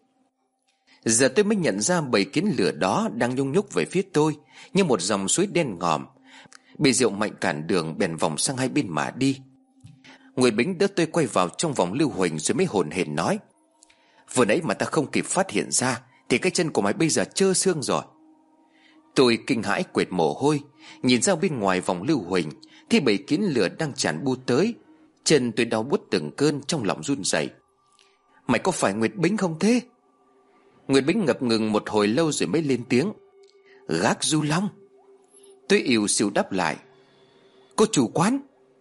Giờ tôi mới nhận ra bầy kiến lửa đó đang nhung nhúc về phía tôi như một dòng suối đen ngòm. Bị rượu mạnh cản đường, bèn vòng sang hai bên mà đi. Nguyệt Bính đỡ tôi quay vào trong vòng lưu huỳnh rồi mới hồn hển nói: Vừa nãy mà ta không kịp phát hiện ra thì cái chân của mày bây giờ trơ xương rồi. Tôi kinh hãi quệt mồ hôi, nhìn ra bên ngoài vòng lưu huỳnh thì bầy kiến lửa đang tràn bu tới. Chân tôi đau buốt từng cơn, trong lòng run rẩy. Mày có phải Nguyệt Bính không thế? Nguyệt Bính ngập ngừng một hồi lâu rồi mới lên tiếng: Gác Du Long. Tôi ỉu xìu đáp lại: Cô chủ quán.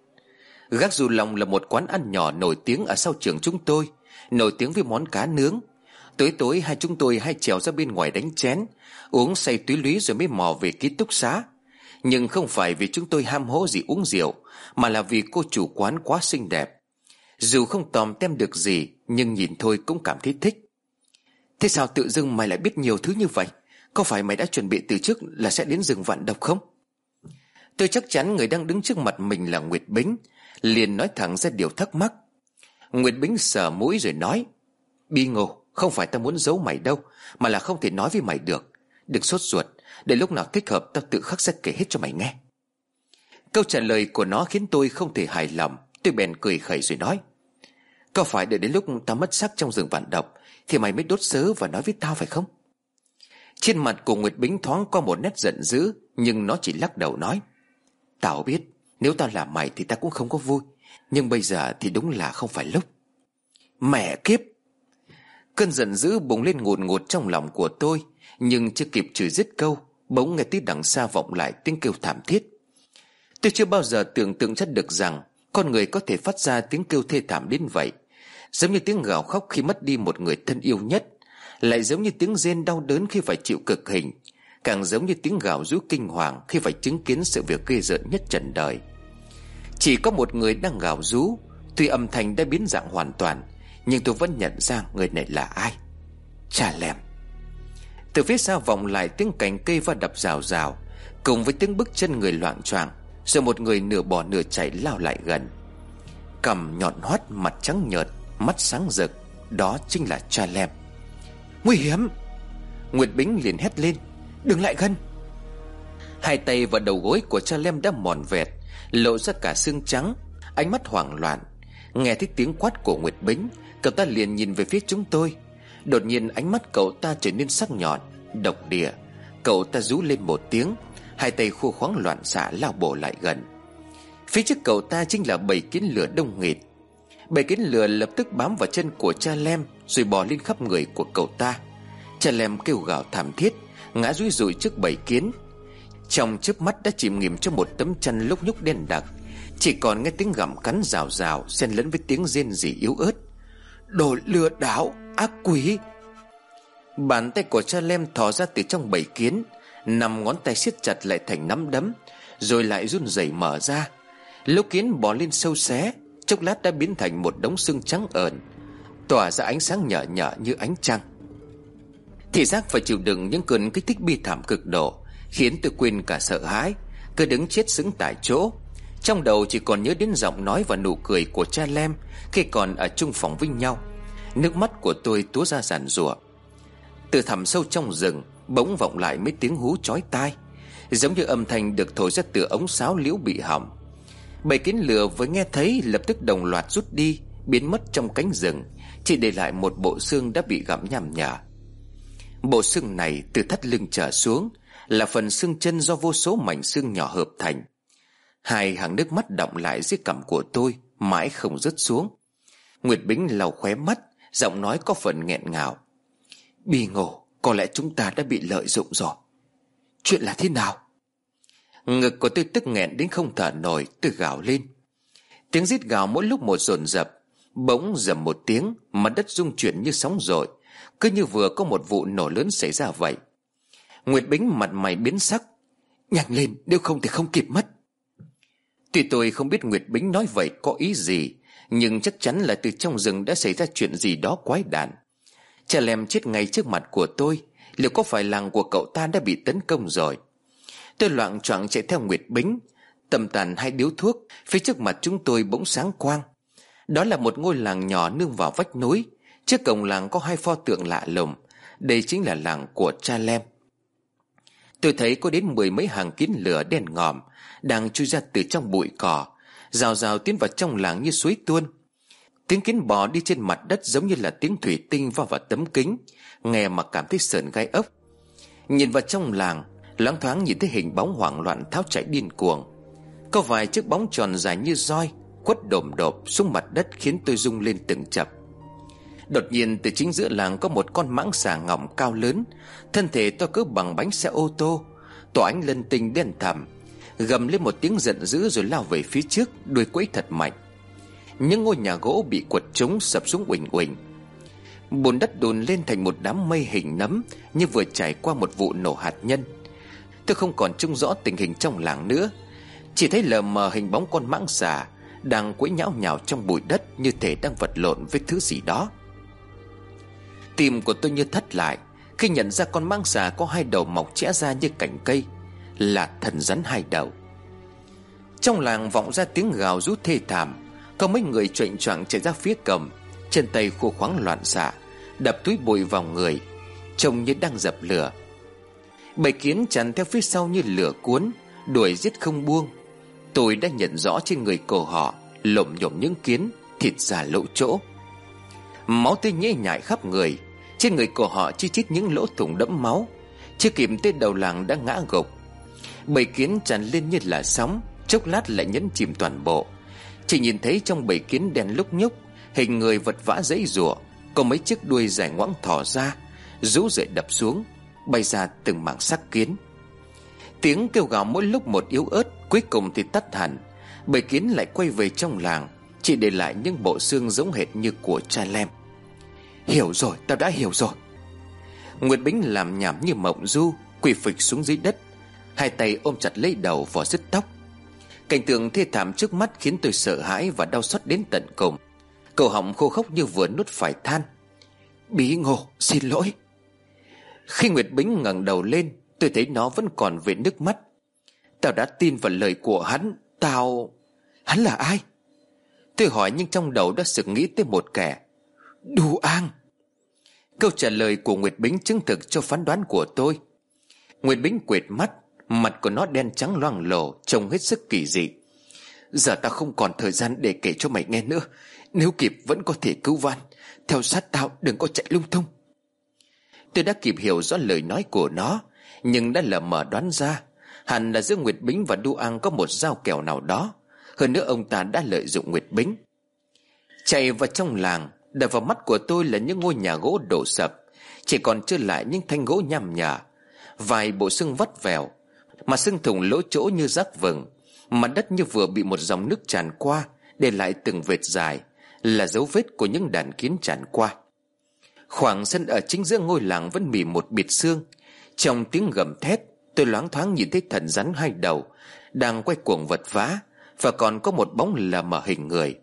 Gác Du Long là một quán ăn nhỏ nổi tiếng ở sau trường chúng tôi, nổi tiếng với món cá nướng. Tối tối chúng tôi hay trèo ra bên ngoài đánh chén, uống say túy lúy rồi mới mò về ký túc xá. Nhưng không phải vì chúng tôi ham hố gì uống rượu, mà là vì cô chủ quán quá xinh đẹp. Dù không tòm tem được gì, nhưng nhìn thôi cũng cảm thấy thích. Thế sao tự dưng mày lại biết nhiều thứ như vậy? Có phải mày đã chuẩn bị từ trước là sẽ đến rừng vạn độc không? Tôi chắc chắn người đang đứng trước mặt mình là Nguyệt Bính, liền nói thẳng ra điều thắc mắc. Nguyệt Bính sờ mũi rồi nói: Bi ngô, không phải ta muốn giấu mày đâu, mà là không thể nói với mày được. Đừng sốt ruột, để lúc nào thích hợp tao tự khắc sẽ kể hết cho mày nghe. Câu trả lời của nó khiến tôi không thể hài lòng. Tôi bèn cười khẩy rồi nói: Có phải đợi đến lúc tao mất xác trong rừng vạn độc thì mày mới đốt sớ và nói với tao phải không? Trên mặt của Nguyệt Bính thoáng qua một nét giận dữ, nhưng nó chỉ lắc đầu nói: Tao biết nếu tao làm mày thì tao cũng không có vui, nhưng bây giờ thì đúng là không phải lúc. Mẹ kiếp! Cơn giận dữ bùng lên ngùn ngụt trong lòng của tôi, nhưng chưa kịp chửi dứt câu, bỗng nghe tiếng đằng xa vọng lại tiếng kêu thảm thiết. Tôi chưa bao giờ tưởng tượng chất được rằng con người có thể phát ra tiếng kêu thê thảm đến vậy, giống như tiếng gào khóc khi mất đi một người thân yêu nhất, lại giống như tiếng rên đau đớn khi phải chịu cực hình, càng giống như tiếng gào rú kinh hoàng khi phải chứng kiến sự việc ghê rợn nhất trần đời. Chỉ có một người đang gào rú, tuy âm thanh đã biến dạng hoàn toàn, nhưng tôi vẫn nhận ra người này là ai. Chà lem! Từ phía sau vọng lại tiếng cành cây va đập rào rào, cùng với tiếng bước chân người loạng choạng. Rồi một người nửa bò nửa chạy lao lại gần, cằm nhọn hoắt, mặt trắng nhợt, mắt sáng rực. Đó chính là Cha Lem. Nguy hiểm! Nguyệt Bính liền hét lên, đừng lại gần. Hai tay và đầu gối của Cha Lem đã mòn vẹt, lộ ra cả xương trắng, ánh mắt hoảng loạn. Nghe thấy tiếng quát của Nguyệt Bính, cậu ta liền nhìn về phía chúng tôi. Đột nhiên ánh mắt cậu ta trở nên sắc nhọn, độc địa. Cậu ta rú lên một tiếng, hai tay khua khoáng loạn xạ lao bổ lại gần. Phía trước cậu ta chính là bầy kiến lửa đông nghịt. Bầy kiến lửa lập tức bám vào chân của Cha Lem, rồi bò lên khắp người của cậu ta. Cha Lem kêu gào thảm thiết, ngã rúi rụi trước bầy kiến. Trong chớp mắt đã chìm nghỉm trong một tấm chăn lúc nhúc đen đặc. Chỉ còn nghe tiếng gặm cắn rào rào, xen lẫn với tiếng rên rỉ yếu ớt. Đồ lừa đảo, ác quỷ! Bàn tay của Cha Lem thò ra từ trong bầy kiến, 5 ngón tay siết chặt lại thành nắm đấm, rồi lại run rẩy mở ra. Lũ kiến bò lên sâu xé, chốc lát đã biến thành một đống xương trắng ợn, tỏa ra ánh sáng nhợ nhợ như ánh trăng. Thị giác phải chịu đựng những cơn kích thích bi thảm cực độ, khiến tôi quên cả sợ hãi, cứ đứng chết sững tại chỗ. Trong đầu chỉ còn nhớ đến giọng nói và nụ cười của Cha Lem khi còn ở chung phòng với nhau. Nước mắt của tôi túa ra giàn giụa. Từ thẳm sâu trong rừng bỗng vọng lại mấy tiếng hú chói tai, giống như âm thanh được thổi ra từ ống sáo liễu bị hỏng. Bầy kiến lửa vừa nghe thấy lập tức đồng loạt rút đi, biến mất trong cánh rừng, chỉ để lại một bộ xương đã bị gặm nham nhở. Bộ xương này từ thắt lưng trở xuống là phần xương chân do vô số mảnh xương nhỏ hợp thành. Hai hàng nước mắt đọng lại dưới cằm của tôi, mãi không rớt xuống. Nguyệt Bính lau khóe mắt, giọng nói có phần nghẹn ngào. Bi Ngô, có lẽ chúng ta đã bị lợi dụng rồi. Chuyện là thế nào? Ngực của tôi tức nghẹn đến không thở nổi, tôi gào lên. Tiếng rít gào mỗi lúc một dồn dập. Bỗng rầm một tiếng, mặt đất rung chuyển như sóng dội, cứ như vừa có một vụ nổ lớn xảy ra vậy. Nguyệt Bính mặt mày biến sắc. Nhanh lên, nếu không thì không kịp mất. Tuy tôi không biết Nguyệt Bính nói vậy có ý gì, nhưng chắc chắn là từ trong rừng đã xảy ra chuyện gì đó quái đản. Cha Lem chết ngay trước mặt của tôi, liệu có phải làng của cậu ta đã bị tấn công rồi? Tôi loạng choạng chạy theo Nguyệt Bính. Tầm tàn 2 điếu thuốc, phía trước mặt chúng tôi bỗng sáng quang. Đó là một ngôi làng nhỏ nương vào vách núi. Trước cổng làng có 2 pho tượng lạ lùng. Đây chính là làng của Cha Lem. Tôi thấy có đến 10 mấy hàng kiến lửa đen ngòm đang chui ra từ trong bụi cỏ, rào rào tiến vào trong làng như suối tuôn. Tiếng kiến bò đi trên mặt đất giống như là tiếng thủy tinh vào tấm kính, nghe mà cảm thấy sởn gai ốc. Nhìn vào trong làng, loáng thoáng nhìn thấy hình bóng hoảng loạn tháo chạy điên cuồng. Có vài chiếc bóng tròn dài như roi quất đổm độp xuống mặt đất khiến tôi rung lên từng chập. Đột nhiên từ chính giữa làng có một con mãng xà ngỏng cao lớn, thân thể to cỡ bằng bánh xe ô tô, tỏa ánh lân tinh đen thẳm, gầm lên một tiếng giận dữ rồi lao về phía trước, đuôi quẫy thật mạnh. Những ngôi nhà gỗ bị quật trúng sập xuống uỳnh uỳnh. Bùn đất đùn lên thành một đám mây hình nấm như vừa trải qua một vụ nổ hạt nhân. Tôi không còn trông rõ tình hình trong làng nữa, chỉ thấy lờ mờ hình bóng con mãng xà đang quẫy nhão nhào trong bụi đất, như thể đang vật lộn với thứ gì đó. Tim của tôi như thắt lại khi nhận ra con mãng xà có 2 đầu mọc chẽ ra như cành cây, là thần rắn 2 đầu. Trong làng vọng ra tiếng gào rú thê thảm. Có mấy người choạng choạng chạy ra phía cổng, chân tay khô khoáng loạn xạ, đập túi bụi vào người, trông như đang dập lửa. Bầy kiến tràn theo phía sau như lửa cuốn, đuổi giết không buông. Tôi đã nhận rõ trên người cổ họ lổm nhổm những kiến, thịt già lỗ chỗ, máu tươi nhễ nhại khắp người. Trên người của họ chi chít những lỗ thủng đẫm máu. Chưa kịp tới đầu làng đã ngã gục. Bầy kiến tràn lên như là sóng, chốc lát lại nhấn chìm toàn bộ. Chỉ nhìn thấy trong bầy kiến đen lúc nhúc, hình người vật vã giãy giụa, có mấy chiếc đuôi dài ngoãng thò ra, rũ rượi đập xuống, bay ra từng mảng xác kiến. Tiếng kêu gào mỗi lúc một yếu ớt, cuối cùng thì tắt hẳn. Bầy kiến lại quay về trong làng, chỉ để lại những bộ xương giống hệt như của Cha Lem. Hiểu rồi, tao đã hiểu rồi. Nguyệt Bính làm nhảm như mộng du, quỳ phịch xuống dưới đất, 2 tay ôm chặt lấy đầu vò rứt tóc. Cảnh tượng thê thảm trước mắt khiến tôi sợ hãi và đau xót đến tận cùng. Cổ họng khô khốc như vừa nuốt phải than. Bí Ngô, xin lỗi. Khi Nguyệt Bính ngẩng đầu lên, tôi thấy nó vẫn còn vệt nước mắt. Tao đã tin vào lời của hắn, Hắn là ai? Tôi hỏi nhưng trong đầu đã sực nghĩ tới một kẻ. Đu An. Câu trả lời của Nguyệt Bính chứng thực cho phán đoán của tôi. Nguyệt Bính quệt mắt, mặt của nó đen trắng loang lổ, trông hết sức kỳ dị. Giờ tao không còn thời gian để kể cho mày nghe nữa. Nếu kịp vẫn có thể cứu van. Theo sát tao, đừng có chạy lung tung. Tôi đã kịp hiểu rõ lời nói của nó, nhưng đã lờ mờ đoán ra hẳn là giữa Nguyệt Bính và Đu An có một giao kèo nào đó. Hơn nữa ông ta đã lợi dụng Nguyệt Bính. Chạy vào trong làng, đập vào mắt của tôi là những ngôi nhà gỗ đổ sập, chỉ còn trơ lại những thanh gỗ nham nhở, vài bộ xương vắt vẻo, mà xương thủng lỗ chỗ như rác vừng. Mặt đất như vừa bị một dòng nước tràn qua, để lại từng vệt dài, là dấu vết của những đàn kiến tràn qua. Khoảng sân ở chính giữa ngôi làng vẫn mỉ một bịt xương. Trong tiếng gầm thét, tôi loáng thoáng nhìn thấy thần rắn hai đầu đang quay cuồng vật vã, và còn có một bóng lờ mờ hình người.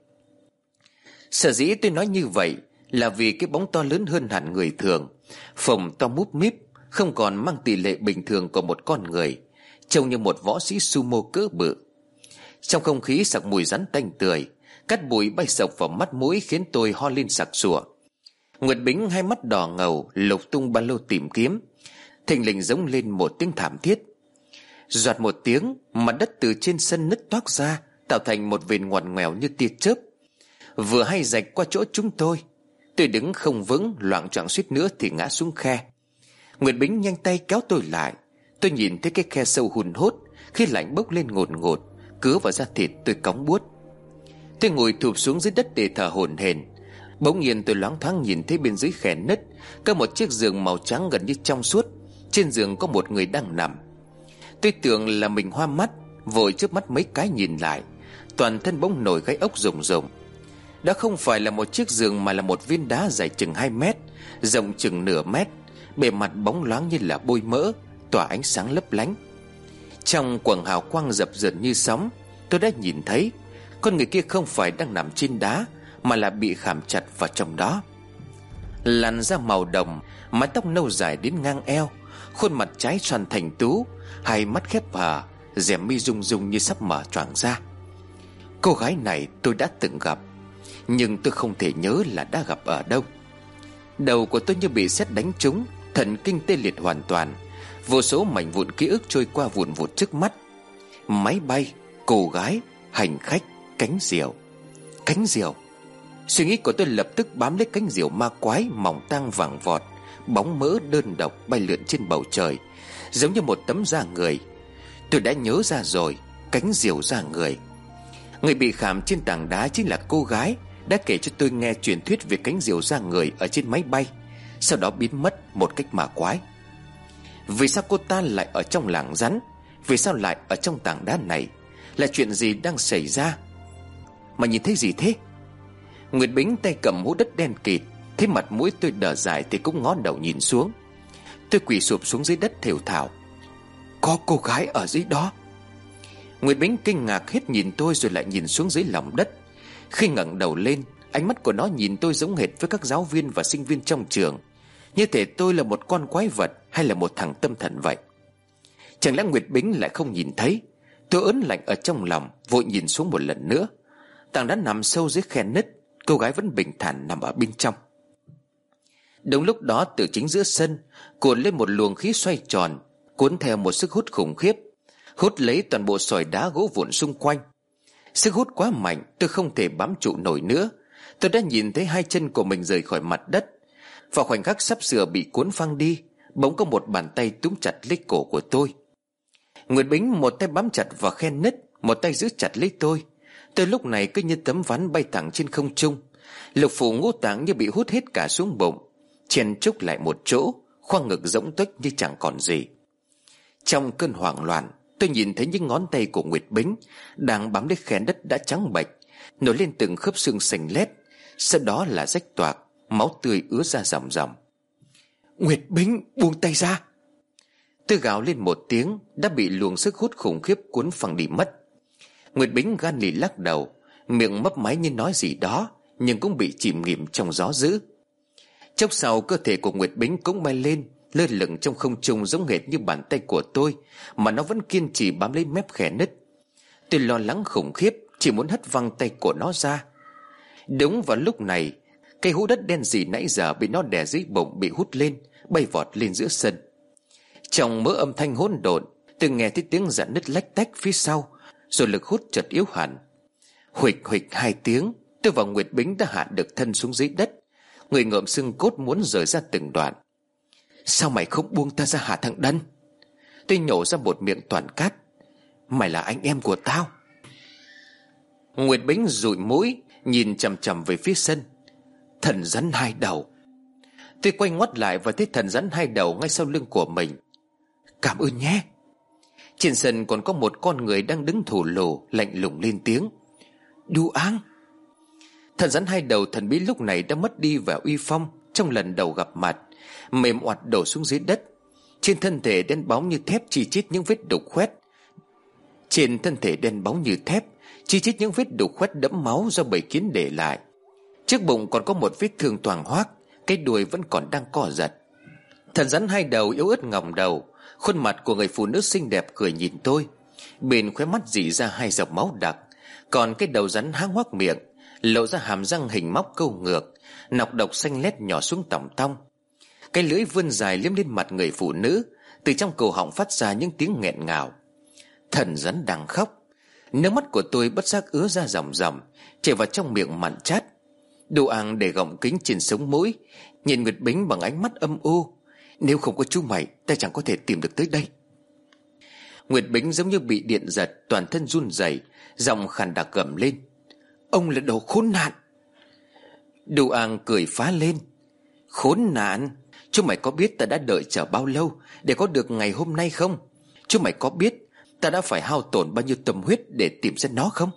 Sở dĩ tôi nói như vậy là vì cái bóng to lớn hơn hẳn người thường, phồng to múp míp, không còn mang tỷ lệ bình thường của một con người, trông như một võ sĩ sumo cỡ bự. Trong không khí sặc mùi rắn tanh tươi, cát bụi bay sộc vào mắt mũi khiến tôi ho lên sặc sụa. Nguyệt Bính hai mắt đỏ ngầu lục tung ba lô tìm kiếm, thình lình giống lên một tiếng thảm thiết. Doạt một tiếng, mặt đất từ trên sân nứt toác ra, tạo thành một vệt ngoằn ngoèo như tia chớp, vừa hay rạch qua chỗ chúng tôi. Tôi đứng không vững, loạng choạng suýt nữa thì ngã xuống khe. Nguyệt Bính nhanh tay kéo tôi lại. Tôi nhìn thấy cái khe sâu hun hút, khi lạnh bốc lên ngột ngột, cứa vào da thịt tôi cóng buốt. Tôi ngồi thụp xuống dưới đất để thở hổn hển. Bỗng nhiên tôi loáng thoáng nhìn thấy bên dưới khe nứt có một chiếc giường màu trắng gần như trong suốt. Trên giường có một người đang nằm. Tôi tưởng là mình hoa mắt, vội chớp mắt mấy cái nhìn lại, toàn thân bỗng nổi gai ốc rùng rùng. Đó không phải là một chiếc giường mà là một viên đá dài chừng 2 mét, rộng chừng nửa mét, bề mặt bóng loáng như là bôi mỡ, tỏa ánh sáng lấp lánh. Trong quầng hào quang dập dờn như sóng, tôi đã nhìn thấy con người kia không phải đang nằm trên đá, mà là bị khảm chặt vào trong đó. Làn da màu đồng, mái tóc nâu dài đến ngang eo, khuôn mặt trái xoan thành tú, hai mắt khép hờ, rèm mi rung rung như sắp mở choàng ra. Cô gái này tôi đã từng gặp, nhưng tôi không thể nhớ là đã gặp ở đâu. Đầu của tôi như bị sét đánh trúng, thần kinh tê liệt hoàn toàn. Vô số mảnh vụn ký ức trôi qua vụn vụt trước mắt. Máy bay, cô gái, hành khách, cánh diều. Cánh diều. Suy nghĩ của tôi lập tức bám lấy cánh diều ma quái mỏng tang vàng vọt, bóng mỡ đơn độc bay lượn trên bầu trời, giống như một tấm da người. Tôi đã nhớ ra rồi, cánh diều da người. Người bị khảm trên tảng đá chính là cô gái đã kể cho tôi nghe truyền thuyết về cánh diều da người ở trên máy bay, sau đó biến mất một cách ma quái. Vì sao cô ta lại ở trong làng rắn? Vì sao lại ở trong tảng đá này? Là chuyện gì đang xảy ra? Mà nhìn thấy gì thế? Nguyệt Bính tay cầm hũ đất đen kịt, thấy mặt mũi tôi đờ dại thì cũng ngó đầu nhìn xuống. Tôi quỳ sụp xuống dưới đất thều thào. Có cô gái ở dưới đó. Nguyệt Bính kinh ngạc hết nhìn tôi rồi lại nhìn xuống dưới lòng đất. Khi ngẩng đầu lên, ánh mắt của nó nhìn tôi giống hệt với các giáo viên và sinh viên trong trường, như thể tôi là một con quái vật hay là một thằng tâm thần vậy. Chẳng lẽ Nguyệt Bính lại không nhìn thấy? Tôi ớn lạnh ở trong lòng, vội nhìn xuống một lần nữa. Tảng đá nằm sâu dưới khe nứt, cô gái vẫn bình thản nằm ở bên trong. Đúng lúc đó, từ chính giữa sân cuộn lên một luồng khí xoay tròn, cuốn theo một sức hút khủng khiếp, hút lấy toàn bộ sỏi đá gỗ vụn xung quanh. Sức hút quá mạnh, tôi không thể bám trụ nổi nữa. Tôi đã nhìn thấy hai chân của mình rời khỏi mặt đất. Vào khoảnh khắc sắp sửa bị cuốn phăng đi, bỗng có một bàn tay túm chặt lấy cổ của tôi. Nguyệt Bính một tay bám chặt vào khe nứt, một tay giữ chặt lấy tôi. Tôi lúc này cứ như tấm ván bay thẳng trên không trung. Lục phủ ngũ tạng như bị hút hết cả xuống bụng, chen chúc lại một chỗ, khoang ngực rỗng tuếch như chẳng còn gì. Trong cơn hoảng loạn, tôi nhìn thấy những ngón tay của Nguyệt Bính đang bám lấy khe đất đã trắng bệch, nổi lên từng khớp xương sành lét, sau đó là rách toạc, máu tươi ứa ra ròng ròng. Nguyệt Bính, buông tay ra! Tôi gào lên một tiếng, đã bị luồng sức hút khủng khiếp cuốn phăng đi mất. Nguyệt Bính gan lì lắc đầu, miệng mấp máy như nói gì đó, nhưng cũng bị chìm nghỉm trong gió dữ. Chốc sau, cơ thể của Nguyệt Bính cũng bay lên, lơ lửng trong không trung giống hệt như bàn tay của tôi, mà nó vẫn kiên trì bám lấy mép khe nứt. Tôi lo lắng khủng khiếp, chỉ muốn hất văng tay của nó ra. Đúng vào lúc này, cây hũ đất đen gì nãy giờ bị nó đè dưới bụng bị hút lên, bay vọt lên giữa sân. Trong mớ âm thanh hỗn độn, tôi nghe thấy tiếng rạn nứt lách tách phía sau, rồi lực hút chợt yếu hẳn. Huỵch huỵch 2 tiếng, tôi và Nguyệt Bính đã hạ được thân xuống dưới đất. Người ngợm xương cốt muốn rời ra từng đoạn. Sao mày không buông ta ra hả thằng Đân? Tôi nhổ ra một miệng toàn cát. Mày là anh em của tao. Nguyệt Bính dụi mũi, nhìn chằm chằm về phía sân. Thần rắn 2 đầu. Tôi quay ngoắt lại và thấy thần rắn 2 đầu ngay sau lưng của mình. Cảm ơn nhé. Trên sân còn có một con người đang đứng thù lù, lạnh lùng lên tiếng. Đu Áng. Thần rắn 2 đầu thần bí lúc này đã mất đi vẻ uy phong trong lần đầu gặp mặt, mềm oặt đổ xuống dưới đất. Trên thân thể đen bóng như thép chi chít những vết đục khoét. Trên thân thể đen bóng như thép chi chít những vết đục khoét đẫm máu do bầy kiến để lại. Trước bụng còn có một vết thương toàng hoác, cái đuôi vẫn còn đang co giật. Thần rắn 2 đầu yếu ớt ngẩng đầu, khuôn mặt của người phụ nữ xinh đẹp cười nhìn tôi. Bên khóe mắt rỉ ra 2 giọt máu đặc, còn cái đầu rắn há hoác miệng, lộ ra hàm răng hình móc câu ngược, nọc độc xanh lét nhỏ xuống tỏng tong. Cái lưỡi vươn dài liếm lên mặt người phụ nữ, từ trong cổ họng phát ra những tiếng nghẹn ngào. Thần rắn đang khóc. Nước mắt của tôi bất giác ứa ra ròng ròng, chảy vào trong miệng mặn chát. Đu Áng để gọng kính trên sống mũi, nhìn Nguyệt Bính bằng ánh mắt âm u. Nếu không có chú mày, ta chẳng có thể tìm được tới đây. Nguyệt Bính giống như bị điện giật, toàn thân run rẩy, giọng khàn đặc gầm lên. Ông là đồ khốn nạn. Đu Áng cười phá lên. Khốn nạn? Chú mày có biết ta đã đợi chờ bao lâu để có được ngày hôm nay không? Chú mày có biết ta đã phải hao tổn bao nhiêu tâm huyết để tìm ra nó không?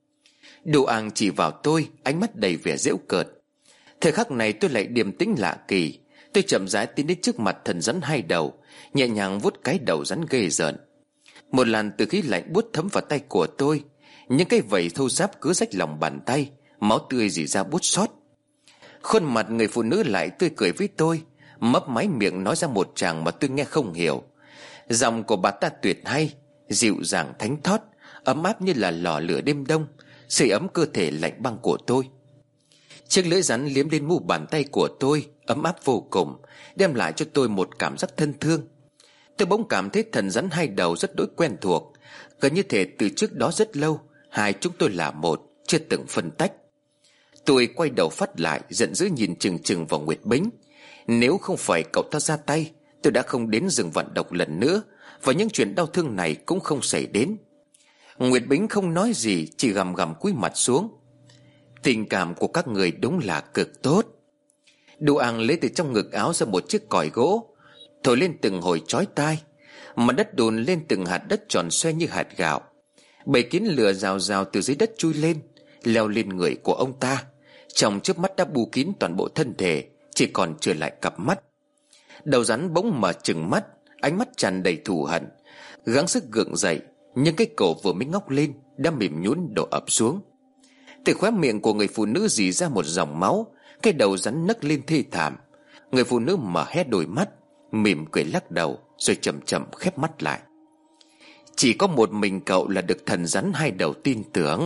Đu Áng chỉ vào tôi, ánh mắt đầy vẻ giễu cợt. Thời khắc này tôi lại điềm tĩnh lạ kỳ. Tôi chậm rãi tiến đến trước mặt thần rắn 2 đầu, nhẹ nhàng vuốt cái đầu rắn ghê rợn. Một làn từ khí lạnh buốt thấm vào tay của tôi. Những cái vảy thô ráp cứ rách lòng bàn tay, máu tươi rỉ ra buốt xót. Khuôn mặt người phụ nữ lại tươi cười với tôi, mấp máy miệng nói ra một tràng mà tôi nghe không hiểu. Giọng của bà ta tuyệt hay, dịu dàng thánh thót, ấm áp như là lò lửa đêm đông, sưởi ấm cơ thể lạnh băng của tôi. Chiếc lưỡi rắn liếm lên mu bàn tay của tôi, ấm áp vô cùng, đem lại cho tôi một cảm giác thân thương. Tôi bỗng cảm thấy thần rắn 2 đầu rất đỗi quen thuộc, gần như thể từ trước đó rất lâu hai chúng tôi là một, chưa từng phân tách. Tôi quay đầu phát lại, giận dữ nhìn chừng chừng vào Nguyệt Bính. Nếu không phải cậu ta ra tay, tôi đã không đến rừng vạn độc lần nữa, và những chuyện đau thương này cũng không xảy đến. Nguyệt Bính không nói gì, chỉ gằm gằm cúi mặt xuống. Tình cảm của các người đúng là cực tốt. Đu Áng lấy từ trong ngực áo ra một chiếc còi gỗ, thổi lên từng hồi chói tai. Mặt đất đùn lên từng hạt đất tròn xoe như hạt gạo. Bầy kiến lửa rào rào từ dưới đất chui lên, leo lên người của ông ta. Trong chớp mắt đã bù kín toàn bộ thân thể, chỉ còn trừ lại cặp mắt. Đầu rắn bỗng mở trừng mắt, ánh mắt tràn đầy thù hận, gắng sức gượng dậy, nhưng cái cổ vừa mới ngóc lên đã mềm nhũn đổ ập xuống. Từ khóe miệng của người phụ nữ rỉ ra một dòng máu, cái đầu rắn nấc lên thê thảm. Người phụ nữ mở hé đôi mắt, mỉm cười lắc đầu, rồi chậm chậm khép mắt lại. Chỉ có một mình cậu là được thần rắn 2 đầu tin tưởng.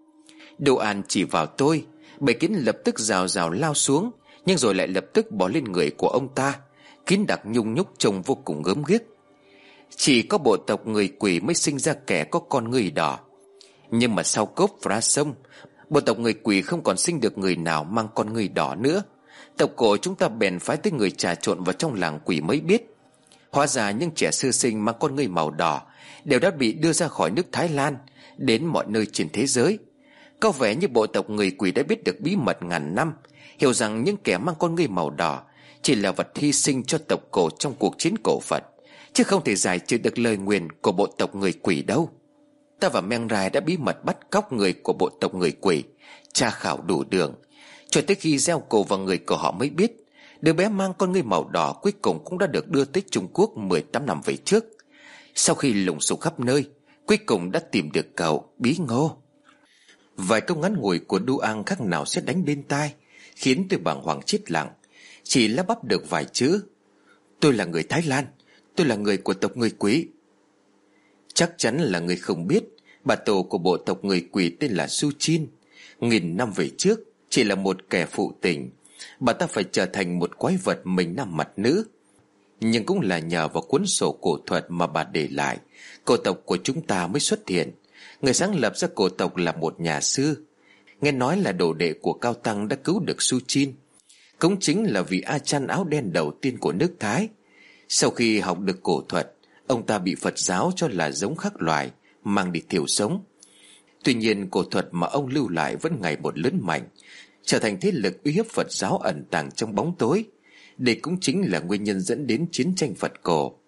Đu Áng chỉ vào tôi. Bầy kiến lập tức rào rào lao xuống, nhưng rồi lại lập tức bỏ lên người của ông ta. Kiến đặc nhung nhúc trông vô cùng gớm ghiếc. Chỉ có bộ tộc người quỷ mới sinh ra kẻ có con người đỏ. Nhưng mà sau cốp Phra Sông, bộ tộc người quỷ không còn sinh được người nào mang con người đỏ nữa. Tộc cổ chúng ta bèn phái tới người trà trộn vào trong làng quỷ mới biết. Hóa ra những trẻ sơ sinh mang con người màu đỏ đều đã bị đưa ra khỏi nước Thái Lan, đến mọi nơi trên thế giới. Có vẻ như bộ tộc người quỷ đã biết được bí mật ngàn năm, hiểu rằng những kẻ mang con người màu đỏ chỉ là vật hy sinh cho tộc cổ trong cuộc chiến cổ Phật, chứ không thể giải trừ được lời nguyền của bộ tộc người quỷ đâu. Ta và Meng Rai đã bí mật bắt cóc người của bộ tộc người quỷ, tra khảo đủ đường, cho tới khi gieo cổ vào người của họ mới biết đứa bé mang con ngươi màu đỏ cuối cùng cũng đã được đưa tới Trung Quốc 18 năm về trước. Sau khi lùng sục khắp nơi, cuối cùng đã tìm được cậu Bí Ngô. Vài câu ngắn ngủi của Đu Áng khác nào sẽ đánh bên tai, khiến tôi bàng hoàng chết lặng, chỉ lắp bắp được vài chữ: tôi là người Thái Lan, tôi là người của tộc người Quý. Chắc chắn là người không biết, Bà tổ của bộ tộc người Quỷ tên là Su Chin. Nghìn năm về trước, chỉ là một kẻ phụ tình, bà ta phải trở thành một quái vật mình nam mặt nữ. Nhưng cũng là nhờ vào cuốn sổ cổ thuật mà bà để lại, cổ tộc của chúng ta mới xuất hiện. Người sáng lập ra cổ tộc là một nhà sư, nghe nói là đồ đệ của Cao Tăng đã cứu được Su Chin, cũng chính là vị A Chan áo đen đầu tiên của nước Thái. Sau khi học được cổ thuật, ông ta bị Phật giáo cho là giống khác loài, mang đi thiêu sống. Tuy nhiên cổ thuật mà ông lưu lại vẫn ngày một lớn mạnh, trở thành thế lực uy hiếp Phật giáo ẩn tàng trong bóng tối. Đây cũng chính là nguyên nhân dẫn đến chiến tranh Phật cổ.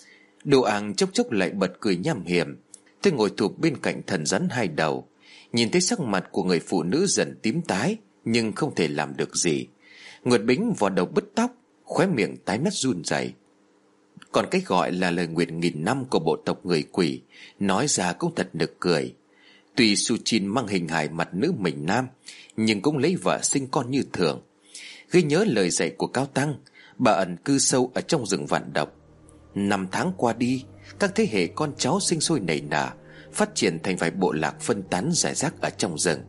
Đồ Áng chốc chốc lại bật cười nham hiểm. Tôi ngồi thụp bên cạnh thần rắn hai đầu, nhìn thấy sắc mặt của người phụ nữ dần tím tái, nhưng không thể làm được gì. Nguyệt Bính vò đầu bứt tóc, khóe miệng tái mét run rẩy. Còn cái gọi là lời nguyện nghìn năm của bộ tộc người Quỷ, nói ra cũng thật nực cười. Tuy Su Chin mang hình hài mặt nữ mình nam, nhưng cũng lấy vợ sinh con như thường. Ghi nhớ lời dạy của Cao Tăng, bà ẩn cư sâu ở trong rừng vạn độc. Năm tháng qua đi, các thế hệ con cháu sinh sôi nảy nở, phát triển thành vài bộ lạc phân tán rải rác ở trong rừng.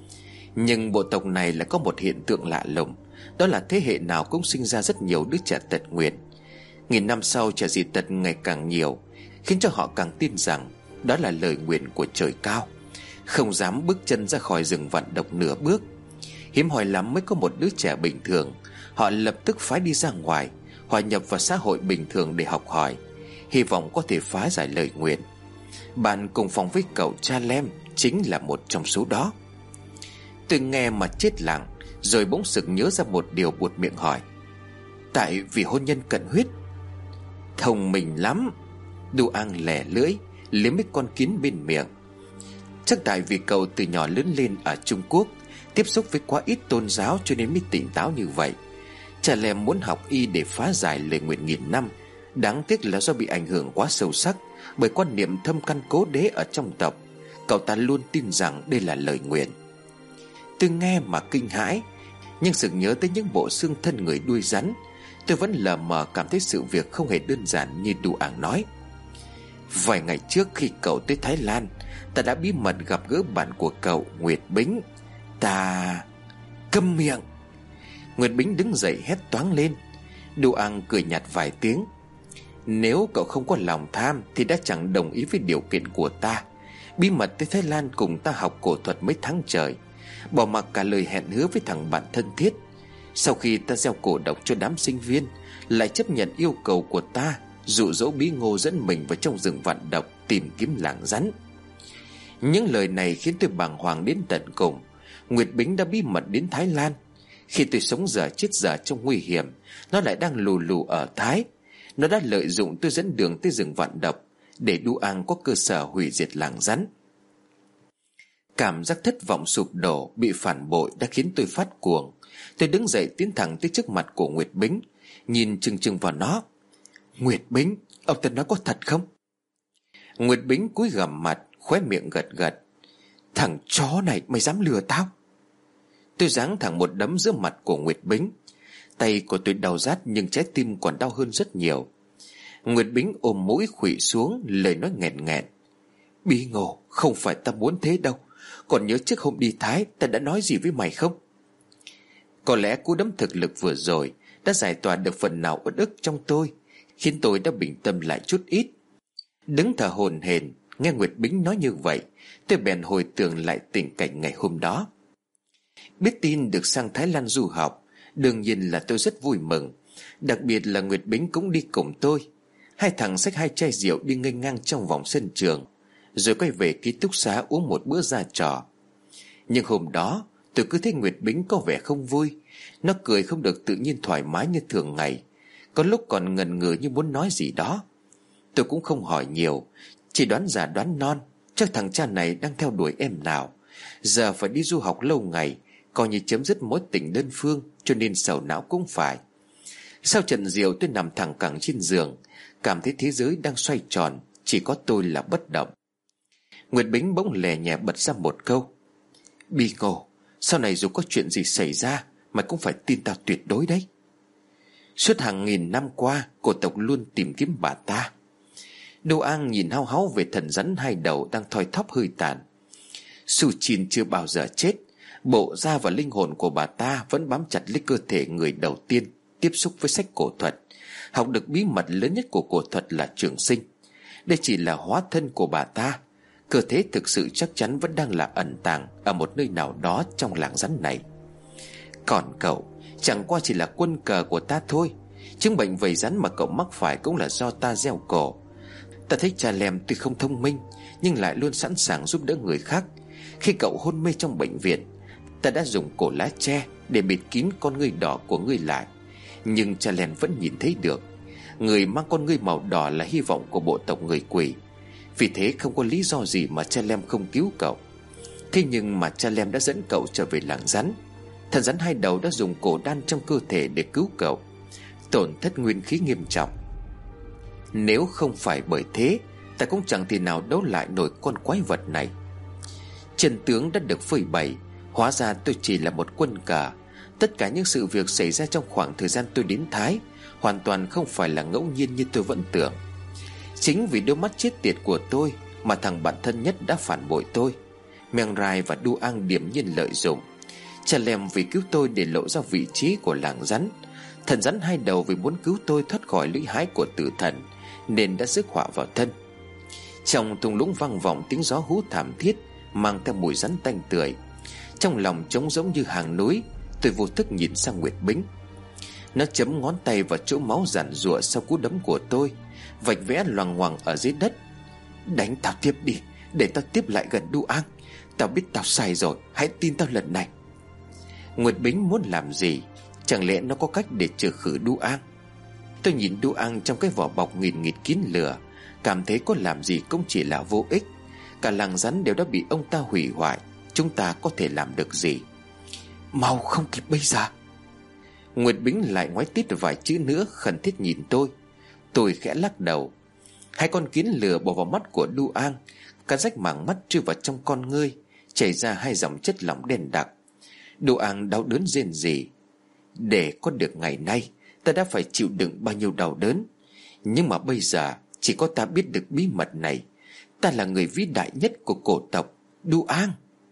Nhưng bộ tộc này lại có một hiện tượng lạ lùng, đó là thế hệ nào cũng sinh ra rất nhiều đứa trẻ tật nguyền. Nghìn năm sau, trẻ dị tật ngày càng nhiều, khiến cho họ càng tin rằng đó là lời nguyền của trời cao, không dám bước chân ra khỏi rừng vạn độc nửa bước. Hiếm hoi lắm mới có một đứa trẻ bình thường, họ lập tức phái đi ra ngoài, hòa nhập vào xã hội bình thường để học hỏi, hy vọng có thể phá giải lời nguyền. Bạn cùng phòng với cậu Cha-lem chính là một trong số đó. Tôi nghe mà chết lặng, rồi bỗng sực nhớ ra một điều, buột miệng hỏi: tại vì hôn nhân cận huyết? Thông minh lắm. Đu Áng lẻ lưỡi liếm mấy con kiến bên miệng. Chắc tại vì cậu từ nhỏ lớn lên ở Trung Quốc, tiếp xúc với quá ít tôn giáo cho nên mới tỉnh táo như vậy. Cha-lem muốn học y để phá giải lời nguyện nghìn năm, đáng tiếc là do bị ảnh hưởng quá sâu sắc bởi quan niệm thâm căn cố đế ở trong tộc. Cậu ta luôn tin rằng đây là lời nguyện. Tôi nghe mà kinh hãi, nhưng sực nhớ tới những bộ xương thân người đuôi rắn. Tôi vẫn lờ mờ cảm thấy sự việc không hề đơn giản như Đu Áng nói. Vài ngày trước khi cậu tới Thái Lan, ta đã bí mật gặp gỡ bạn của cậu, Nguyệt Bính. Ta... Câm miệng! Nguyệt Bính đứng dậy hét toáng lên. Đu Áng cười nhạt vài tiếng. Nếu cậu không có lòng tham thì đã chẳng đồng ý với điều kiện của ta. Bí mật tới Thái Lan cùng ta học cổ thuật mấy tháng trời, bỏ mặc cả lời hẹn hứa với thằng bạn thân thiết. Sau khi ta gieo cổ độc cho đám sinh viên, lại chấp nhận yêu cầu của ta, dụ dỗ Bí Ngô dẫn mình vào trong rừng vạn độc tìm kiếm làng rắn. Những lời này khiến tôi bàng hoàng đến tận cùng. Nguyệt Bính đã bí mật đến Thái Lan. Khi tôi sống dở chết dở trong nguy hiểm, nó lại đang lù lù ở Thái. Nó đã lợi dụng tôi dẫn đường tới rừng vạn độc để Đu Áng có cơ sở hủy diệt làng rắn. Cảm giác thất vọng sụp đổ, bị phản bội đã khiến tôi phát cuồng. Tôi đứng dậy tiến thẳng tới trước mặt của Nguyệt Bính, nhìn chừng chừng vào nó. Nguyệt Bính, ông ta nói có thật không? Nguyệt Bính cúi gằm mặt, khóe miệng gật gật. Thằng chó này, mày dám lừa tao? Tôi giáng thẳng một đấm giữa mặt của Nguyệt Bính. Tay của tôi đau rát nhưng trái tim còn đau hơn rất nhiều. Nguyệt Bính ôm mũi khuỵu xuống, lời nói nghẹn nghẹn. Bí Ngô, không phải ta muốn thế đâu. Còn nhớ trước hôm đi Thái ta đã nói gì với mày không? Có lẽ cú đấm thực lực vừa rồi đã giải tỏa được phần nào uất ức trong tôi, khiến tôi đã bình tâm lại chút ít. Đứng thở hổn hển nghe Nguyệt Bính nói như vậy, tôi bèn hồi tưởng lại tình cảnh ngày hôm đó. Biết tin được sang Thái Lan du học, đương nhiên là tôi rất vui mừng. Đặc biệt là Nguyệt Bính cũng đi cùng tôi. Hai thằng xách hai chai rượu đi nghênh ngang trong vòng sân trường, rồi quay về ký túc xá uống một bữa ra trò. Nhưng hôm đó tôi cứ thấy Nguyệt Bính có vẻ không vui. Nó cười không được tự nhiên thoải mái như thường ngày, có lúc còn ngần ngừ như muốn nói gì đó. Tôi cũng không hỏi nhiều, chỉ đoán già đoán non, chắc thằng cha này đang theo đuổi em nào. Giờ phải đi du học lâu ngày, coi như chấm dứt mối tình đơn phương, cho nên sầu não cũng phải. Sau trận rượu tôi nằm thẳng cẳng trên giường, cảm thấy thế giới đang xoay tròn, chỉ có tôi là bất động. Nguyệt Bính bỗng lè nhẹ bật ra một câu. Bí Ngô, sau này dù có chuyện gì xảy ra mày cũng phải tin tao tuyệt đối đấy. Suốt hàng nghìn năm qua, cổ tộc luôn tìm kiếm bà ta. Đô An nhìn hao háo về thần rắn hai đầu đang thoi thóp hơi tàn. Su Chin chưa bao giờ chết. Bộ da và linh hồn của bà ta vẫn bám chặt lấy cơ thể người đầu tiên tiếp xúc với sách cổ thuật, học được bí mật lớn nhất của cổ thuật là trường sinh. Đây chỉ là hóa thân của bà ta. Cơ thể thực sự chắc chắn vẫn đang là ẩn tàng ở một nơi nào đó trong làng rắn này. Còn cậu chẳng qua chỉ là quân cờ của ta thôi. Chứng bệnh vầy rắn mà cậu mắc phải cũng là do ta gieo cổ. Ta thấy cha Lem tuy không thông minh nhưng lại luôn sẵn sàng giúp đỡ người khác. Khi cậu hôn mê trong bệnh viện, ta đã dùng cổ lá tre để bịt kín con ngươi đỏ của ngươi lại, nhưng cha Lem vẫn nhìn thấy được. Người mang con ngươi màu đỏ là hy vọng của bộ tộc người quỷ. Vì thế không có lý do gì mà cha Lem không cứu cậu. Thế nhưng mà cha Lem đã dẫn cậu trở về làng rắn. Thần rắn hai đầu đã dùng cổ đan trong cơ thể để cứu cậu, tổn thất nguyên khí nghiêm trọng. Nếu không phải bởi thế, ta cũng chẳng thể nào đấu lại nổi con quái vật này. Chân tướng đã được phơi bày. Hóa ra tôi chỉ là một quân cờ. Tất cả những sự việc xảy ra trong khoảng thời gian tôi đến Thái hoàn toàn không phải là ngẫu nhiên như tôi vẫn tưởng. Chính vì đôi mắt chết tiệt của tôi mà thằng bạn thân nhất đã phản bội tôi. Meng Rai và Du Ang điểm nhiên lợi dụng. Cha Lem vì cứu tôi để lộ ra vị trí của làng rắn. Thần rắn hai đầu vì muốn cứu tôi thoát khỏi lưỡi hái của tử thần nên đã rước họa vào thân. Trong thung lũng vang vọng tiếng gió hú thảm thiết mang theo mùi rắn tanh tưởi. Trong lòng trống rỗng như hàng núi, tôi vô thức nhìn sang Nguyệt Bính. Nó chấm ngón tay vào chỗ máu giản giụa sau cú đấm của tôi, vạch vẽ loằng ngoằng ở dưới đất. Đánh tao tiếp đi, để tao tiếp lại gần Du Ang. Tao biết tao sai rồi, hãy tin tao lần này. Nguyệt Bính muốn làm gì? Chẳng lẽ nó có cách để trừ khử Du Ang? Tôi nhìn Du Ang trong cái vỏ bọc nghìn nghịt kín lửa, cảm thấy có làm gì cũng chỉ là vô ích. Cả làng rắn đều đã bị ông ta hủy hoại, chúng ta có thể làm được gì? Mau, không kịp bây giờ. Nguyệt Bính lại ngoái tít vài chữ nữa, khẩn thiết nhìn tôi. Tôi khẽ lắc đầu. Hai con kiến lửa bò vào mắt của Du Ang, cắn rách màng mắt chui vào trong con ngươi, chảy ra hai dòng chất lỏng đen đặc. Du Ang đau đớn rên rỉ. Để có được ngày nay, ta đã phải chịu đựng bao nhiêu đau đớn. Nhưng mà bây giờ chỉ có ta biết được bí mật này. Ta là người vĩ đại nhất của cổ tộc, Du Ang.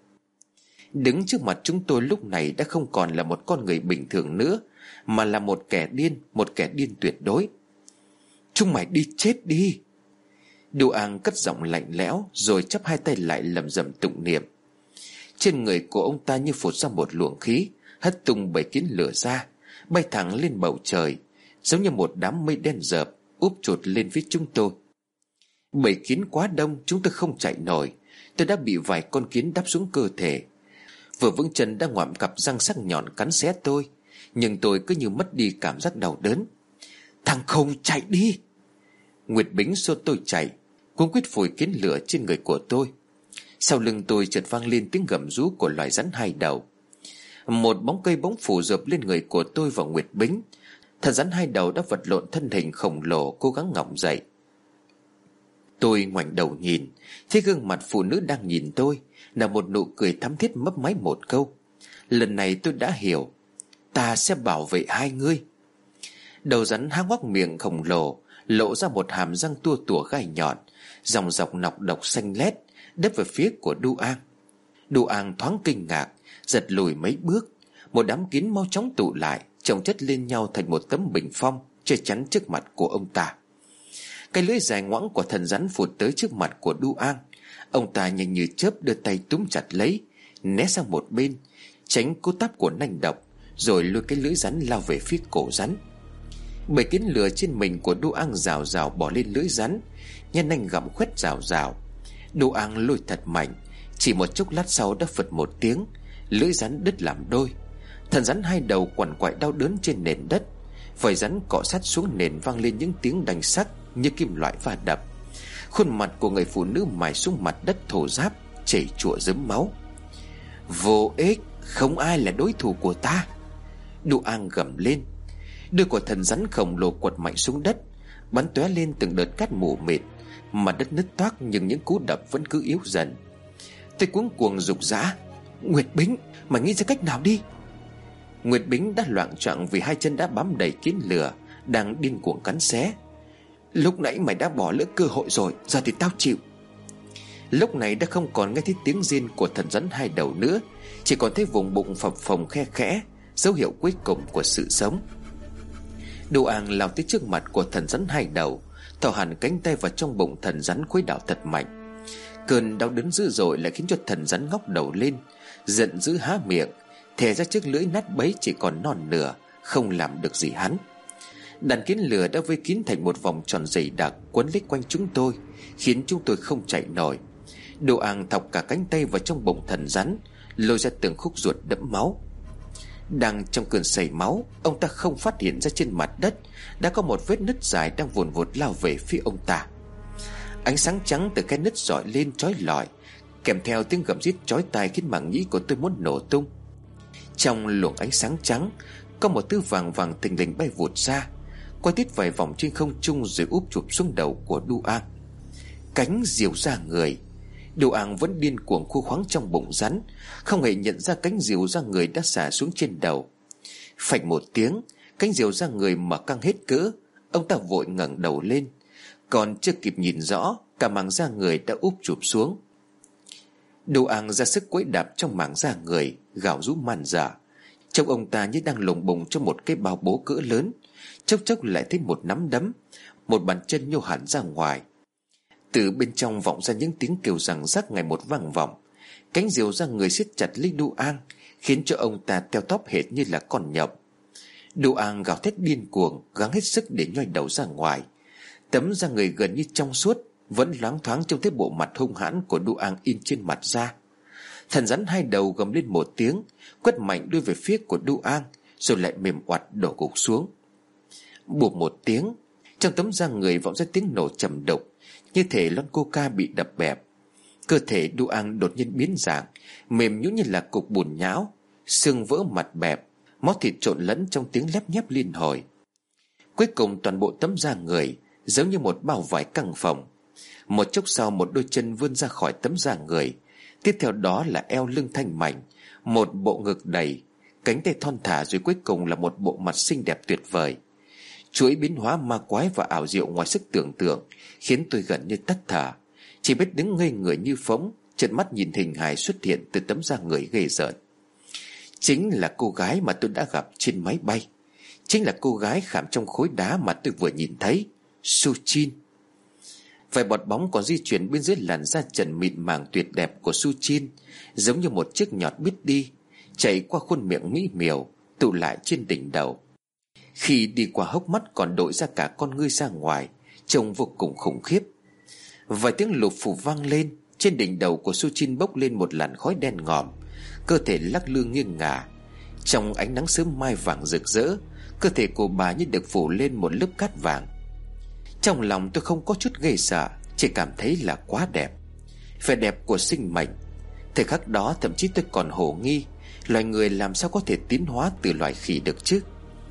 Đứng trước mặt chúng tôi lúc này đã không còn là một con người bình thường nữa, mà là một kẻ điên tuyệt đối. Chúng mày đi chết đi. Du Ang cất giọng lạnh lẽo rồi chắp hai tay lại lẩm rẩm tụng niệm. Trên người của ông ta như phụt ra một luồng khí, hất tung bầy kiến lửa ra, bay thẳng lên bầu trời, giống như một đám mây đen rợp úp chụt lên phía chúng tôi. Bầy kiến quá đông, chúng tôi không chạy nổi. Tôi đã bị vài con kiến đắp xuống cơ thể. Vừa vững chân đã ngoạm cặp răng sắc nhọn cắn xé tôi, nhưng tôi cứ như mất đi cảm giác đau đớn. Thằng khùng, chạy đi! Nguyệt Bính xô tôi chạy, cuống quýt phủi kiến lửa trên người của tôi. Sau lưng tôi chợt vang lên tiếng gầm rú của loài rắn hai đầu. Một bóng cây bỗng phủ dợp lên người của tôi và Nguyệt Bính. Thần rắn hai đầu đã vật lộn thân hình khổng lồ cố gắng ngọng dậy. Tôi ngoảnh đầu nhìn, thấy gương mặt phụ nữ đang nhìn tôi là một nụ cười thắm thiết mấp máy một câu. Lần này tôi đã hiểu. Ta sẽ bảo vệ hai ngươi. Đầu rắn há ngoác miệng khổng lồ, lộ ra một hàm răng tua tủa gai nhọn, dòng dọc nọc độc xanh lét đập về phía của Du Ang. Du Ang thoáng kinh ngạc, giật lùi mấy bước. Một đám kiến mau chóng tụ lại, chồng chất lên nhau thành một tấm bình phong che chắn trước mặt của ông ta. Cái lưỡi dài ngoãng của thần rắn phụt tới trước mặt của Du Ang. Ông ta nhanh như chớp đưa tay túm chặt lấy, né sang một bên, tránh cú táp của nanh độc, rồi lôi cái lưỡi rắn lao về phía cổ rắn. Bầy kiến lửa trên mình của Du Ang rào rào bỏ lên lưỡi rắn, nhân nanh gặm khoét rào rào. Du Ang lôi thật mạnh, chỉ một chốc lát sau đã phật một tiếng, lưỡi rắn đứt làm đôi. Thần rắn hai đầu quằn quại đau đớn trên nền đất, vảy rắn cọ sát xuống nền vang lên những tiếng đành sắc như kim loại va đập. Khuôn mặt của người phụ nữ mài xuống mặt đất thổ ráp, chảy chụa rớm máu. Vô ích, không ai là đối thủ của ta. Du Ang gầm lên. Đuôi của thần rắn khổng lồ quật mạnh xuống đất, bắn tóe lên từng đợt cát mù mịt. Mặt đất nứt toác nhưng những cú đập vẫn cứ yếu dần. Tôi cuống cuồng rục rã. Nguyệt Bính, mày nghĩ ra cách nào đi. Nguyệt Bính đã loạng choạng vì hai chân đã bám đầy kiến lửa đang điên cuồng cắn xé. Lúc nãy mày đã bỏ lỡ cơ hội rồi, giờ thì tao chịu. Lúc này đã không còn nghe thấy tiếng rên của thần rắn hai đầu nữa, chỉ còn thấy vùng bụng phập phồng khe khẽ, dấu hiệu cuối cùng của sự sống. Đô Ang lao tới trước mặt của thần rắn hai đầu, thò hẳn cánh tay vào trong bụng thần rắn khuấy đảo thật mạnh. Cơn đau đớn dữ dội lại khiến cho thần rắn ngóc đầu lên, giận dữ há miệng, thè ra chiếc lưỡi nát bấy chỉ còn non nửa, không làm được gì hắn. Đàn kiến lửa đã vây kín thành một vòng tròn dày đặc, quấn lấy quanh chúng tôi, khiến chúng tôi không chạy nổi. Đô Ang thọc cả cánh tay vào trong bụng thần rắn, lôi ra từng khúc ruột đẫm máu. Đang trong cơn sầy máu, ông ta không phát hiện ra trên mặt đất đã có một vết nứt dài đang vùn vụt lao về phía ông ta. Ánh sáng trắng từ cái nứt rọi lên chói lọi, kèm theo tiếng gầm rít chói tai khiến màng nhĩ của tôi muốn nổ tung. Trong luồng ánh sáng trắng, có một thứ vàng vàng thình lình bay vụt ra, quay tít vài vòng trên không trung rồi úp chụp xuống đầu của Đô Ang. Cánh diều ra người. Đô Ang vẫn điên cuồng khu khoáng trong bụng rắn, không hề nhận ra cánh diều ra người đã xả xuống trên đầu. Phạch một tiếng, cánh diều ra người mở căng hết cỡ. Ông ta vội ngẩng đầu lên, còn chưa kịp nhìn rõ, cả màng da người đã úp chụp xuống. Đô Ang ra sức quẫy đạp trong màng da người, gào rú man dở. Trông ông ta như đang lồng bùng trong một cái bao bố cỡ lớn. Chốc chốc lại thấy một nắm đấm, một bàn chân nhô hẳn ra ngoài. Từ bên trong vọng ra những tiếng kêu rằng rắc ngày một vang vọng. Cánh diều ra người siết chặt lấy Đô Ang, khiến cho ông ta teo tóp hệt như là con nhộng. Đô Ang gào thét điên cuồng, gắng hết sức để nhoi đầu ra ngoài. Tấm da người gần như trong suốt vẫn loáng thoáng trong thấy bộ mặt hung hãn của Đô Ang in trên mặt da. Thần rắn hai đầu gầm lên một tiếng, quất mạnh đuôi về phía của Đô Ang, rồi lại mềm oặt đổ gục xuống. Bụp một tiếng, trong tấm da người vọng ra tiếng nổ trầm đục, như thể lon coca bị đập bẹp. Cơ thể Đô Ang đột nhiên biến dạng, mềm nhũn như là cục bùn nhão, xương vỡ mặt bẹp, máu thịt trộn lẫn trong tiếng lép nhép liên hồi. Cuối cùng toàn bộ tấm da người giống như một bao vải căng phồng. Một chốc sau, một đôi chân vươn ra khỏi tấm da người, tiếp theo đó là eo lưng thanh mảnh, một bộ ngực đầy, cánh tay thon thả, rồi cuối cùng là một bộ mặt xinh đẹp tuyệt vời. Chuỗi biến hóa ma quái và ảo diệu ngoài sức tưởng tượng khiến tôi gần như tắt thở, chỉ biết đứng ngây người như phóng, trợn mắt nhìn hình hài xuất hiện từ tấm da người ghê rợn. Chính là cô gái mà tôi đã gặp trên máy bay, chính là cô gái khảm trong khối đá mà tôi vừa nhìn thấy, Su-chin. Vài bọt bóng còn di chuyển bên dưới làn da trần mịn màng tuyệt đẹp của Su-chin, giống như một chiếc nhọt biết đi, chảy qua khuôn miệng mỹ miều, tụ lại trên đỉnh đầu. Khi đi qua hốc mắt còn đội ra cả con ngươi ra ngoài, trông vô cùng khủng khiếp. Vài tiếng lụp phù vang lên, trên đỉnh đầu của Su-chin bốc lên một làn khói đen ngòm, cơ thể lắc lư nghiêng ngả. Trong ánh nắng sớm mai vàng rực rỡ, cơ thể của bà như được phủ lên một lớp cát vàng. Trong lòng tôi không có chút ghê sợ, chỉ cảm thấy là quá đẹp, vẻ đẹp của sinh mệnh. Thời khắc đó thậm chí tôi còn hồ nghi, loài người làm sao có thể tiến hóa từ loài khỉ được chứ.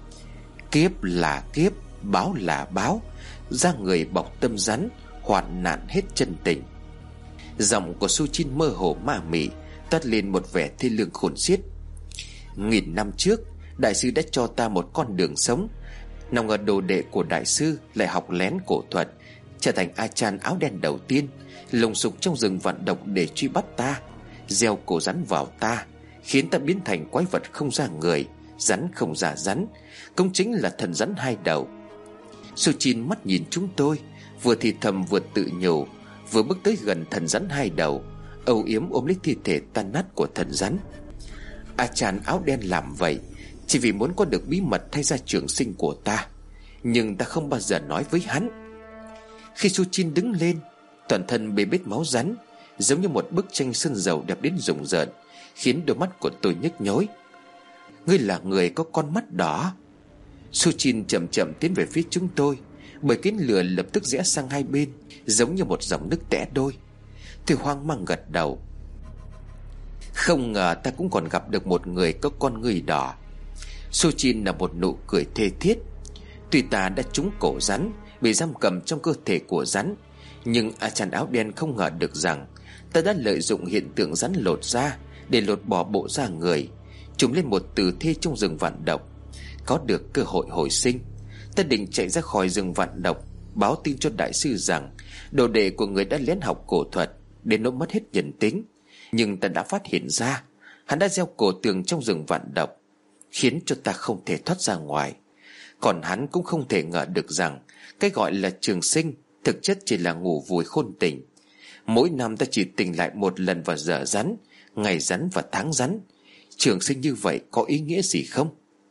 Kiếp là kiếp, báo là báo, da người bọc tâm rắn, hoạn nạn hết chân tình. Giọng của Su-chin mơ hồ ma mị, toát lên một vẻ thê lương khôn xiết. 1000 năm trước, đại sư đã cho ta một con đường sống. Nào ngờ đồ đệ của đại sư lại học lén cổ thuật, trở thành A-chan áo đen đầu tiên, lùng sục trong rừng vạn độc để truy bắt ta, gieo cổ rắn vào ta, khiến ta biến thành quái vật không ra người, rắn không ra rắn, cũng chính là thần rắn hai đầu. Su-chin mắt nhìn chúng tôi, vừa thì thầm vừa tự nhủ, vừa bước tới gần thần rắn hai đầu, âu yếm ôm lấy thi thể tan nát của thần rắn. A-chan áo đen làm vậy chỉ vì muốn có được bí mật thay ra trường sinh của ta, nhưng ta không bao giờ nói với hắn. Khi Su-chin đứng lên, toàn thân bê bết máu rắn, giống như một bức tranh sơn dầu đẹp đến rùng rợn, khiến đôi mắt của tôi nhức nhối. Ngươi là người có con mắt đỏ. Su-chin chậm chậm tiến về phía chúng tôi, bởi kín lửa lập tức rẽ sang hai bên, giống như một dòng nước tẽ đôi. Tôi hoang mang gật đầu. Không ngờ ta cũng còn gặp được một người có con ngươi đỏ. Su-chin là một nụ cười thê thiết. Tuy ta đã trúng cổ rắn, bị giam cầm trong cơ thể của rắn, nhưng A-chan áo đen không ngờ được rằng ta đã lợi dụng hiện tượng rắn lột da để lột bỏ bộ da người, trùm lên một tử thi trong rừng vạn độc. Có được cơ hội hồi sinh, ta định chạy ra khỏi rừng vạn độc, báo tin cho đại sư rằng đồ đệ của người đã lén học cổ thuật đến nỗi mất hết nhân tính. Nhưng ta đã phát hiện ra hắn đã gieo cổ tường trong rừng vạn độc, khiến cho ta không thể thoát ra ngoài. Còn hắn cũng không thể ngờ được rằng cái gọi là trường sinh thực chất chỉ là ngủ vùi khôn tình. Mỗi năm ta chỉ tỉnh lại một lần vào giờ rắn, ngày rắn và tháng rắn. Trường sinh như vậy có ý nghĩa gì không?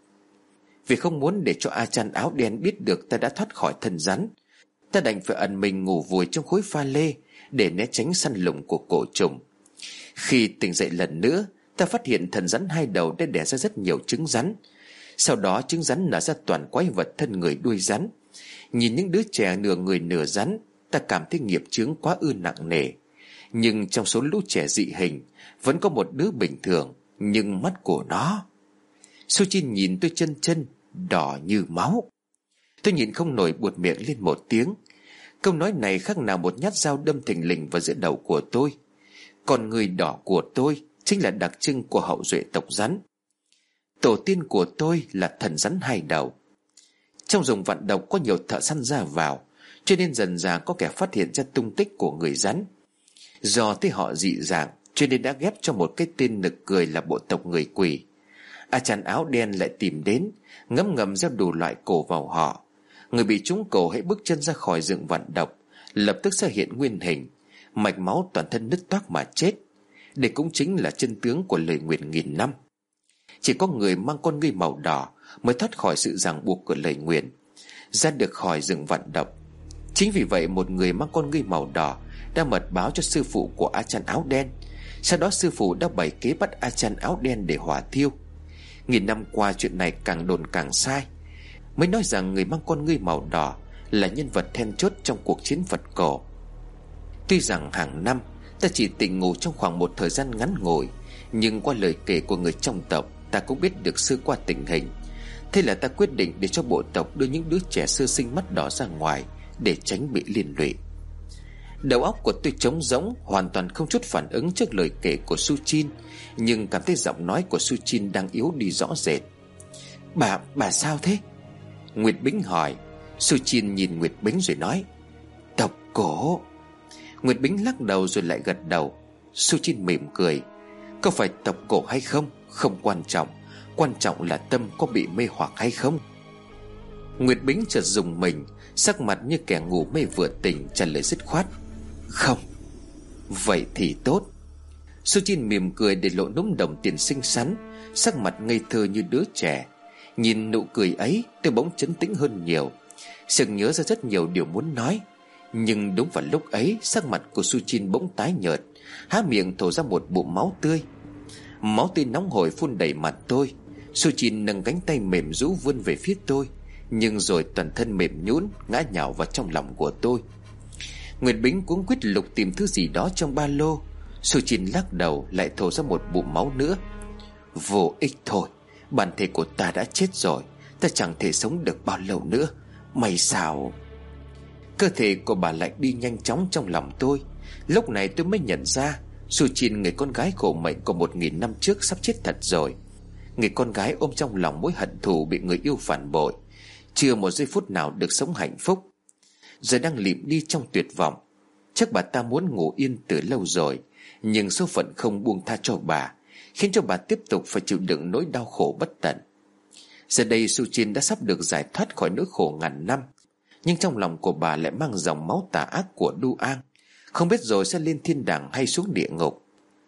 Vì không muốn để cho A Chan áo đen biết được ta đã thoát khỏi thân rắn, ta đành phải ẩn mình ngủ vùi trong khối pha lê để né tránh săn lùng của cổ trùng. Khi tỉnh dậy lần nữa, ta phát hiện thần rắn hai đầu đã đẻ ra rất nhiều trứng rắn. Sau đó trứng rắn nở ra toàn quái vật thân người đuôi rắn. Nhìn những đứa trẻ nửa người nửa rắn, ta cảm thấy nghiệp chướng quá ư nặng nề. Nhưng trong số lũ trẻ dị hình vẫn có một đứa bình thường, nhưng mắt của nó... Su-chin nhìn tôi chân chân, đỏ như máu. Tôi nhìn không nổi buột miệng lên một tiếng. Câu nói này khác nào một nhát dao đâm thình lình vào giữa đầu của tôi. Con người đỏ của tôi chính là đặc trưng của hậu duệ tộc rắn. Tổ tiên của tôi là thần rắn hai đầu. Trong rừng vạn độc có nhiều thợ săn ra vào, cho nên dần dà có kẻ phát hiện ra tung tích của người rắn. Do thấy họ dị dạng, cho nên đã ghép cho một cái tên nực cười là bộ tộc người quỷ. A Chan áo đen lại tìm đến, ngấm ngầm gieo đủ loại cổ vào họ. Người bị trúng cổ hãy bước chân ra khỏi rừng vạn độc, lập tức sẽ hiện nguyên hình, mạch máu toàn thân nứt toác mà chết. Đây cũng chính là chân tướng của lời nguyền nghìn năm. Chỉ có người mang con ngươi màu đỏ mới thoát khỏi sự ràng buộc của lời nguyền, ra được khỏi rừng vạn độc. Chính vì vậy một người mang con ngươi màu đỏ đã mật báo cho sư phụ của A Chan áo đen. Sau đó sư phụ đã bày kế bắt A Chan áo đen để hỏa thiêu. Nghìn năm qua chuyện này càng đồn càng sai, mới nói rằng người mang con ngươi màu đỏ là nhân vật then chốt trong cuộc chiến Phật cổ. Tuy rằng hàng năm ta chỉ tỉnh ngủ trong khoảng một thời gian ngắn ngủi, nhưng qua lời kể của người trong tộc, ta cũng biết được sơ qua tình hình. Thế là ta quyết định để cho bộ tộc đưa những đứa trẻ sơ sinh mắt đỏ ra ngoài để tránh bị liên lụy. Đầu óc của tôi trống rỗng, hoàn toàn không chút phản ứng trước lời kể của Su-chin, nhưng cảm thấy giọng nói của Su-chin đang yếu đi rõ rệt. Bà sao thế? Nguyệt Bính hỏi. Su-chin nhìn Nguyệt Bính rồi nói: tộc cổ. Nguyệt Bính lắc đầu rồi lại gật đầu. Su-chin mỉm cười: có phải tộc cổ hay không không quan trọng, quan trọng là tâm có bị mê hoặc hay không. Nguyệt Bính chợt rùng mình, sắc mặt như kẻ ngủ mê vừa tỉnh, trả lời dứt khoát: không. Vậy thì tốt. Su-chin mỉm cười để lộ núm đồng tiền xinh xắn, sắc mặt ngây thơ như đứa trẻ. Nhìn nụ cười ấy, tôi bỗng trấn tĩnh hơn nhiều, sực nhớ ra rất nhiều điều muốn nói. Nhưng đúng vào lúc ấy, sắc mặt của Su-chin bỗng tái nhợt, há miệng thổ ra một bụng máu tươi. Máu tươi nóng hổi phun đầy mặt tôi. Su-chin nâng cánh tay mềm rũ vươn về phía tôi, nhưng rồi toàn thân mềm nhũn ngã nhào vào trong lòng của tôi. Nguyệt Bính cuống quýt lục tìm thứ gì đó trong ba lô. Su-chin lắc đầu lại thổ ra một bụng máu nữa. Vô ích thôi, bản thể của ta đã chết rồi, ta chẳng thể sống được bao lâu nữa. May sao? Cơ thể của bà lại đi nhanh chóng trong lòng tôi. Lúc này tôi mới nhận ra Su-chin, người con gái khổ mệnh của 1000 năm trước, sắp chết thật rồi. Người con gái ôm trong lòng mối hận thù bị người yêu phản bội, chưa một giây phút nào được sống hạnh phúc, giờ đang lịm đi trong tuyệt vọng. Chắc bà ta muốn ngủ yên từ lâu rồi, nhưng số phận không buông tha cho bà, khiến cho bà tiếp tục phải chịu đựng nỗi đau khổ bất tận. Giờ đây Su-chin đã sắp được giải thoát khỏi nỗi khổ ngàn năm, nhưng trong lòng của bà lại mang dòng máu tà ác của Du An, không biết rồi sẽ lên thiên đàng hay xuống địa ngục.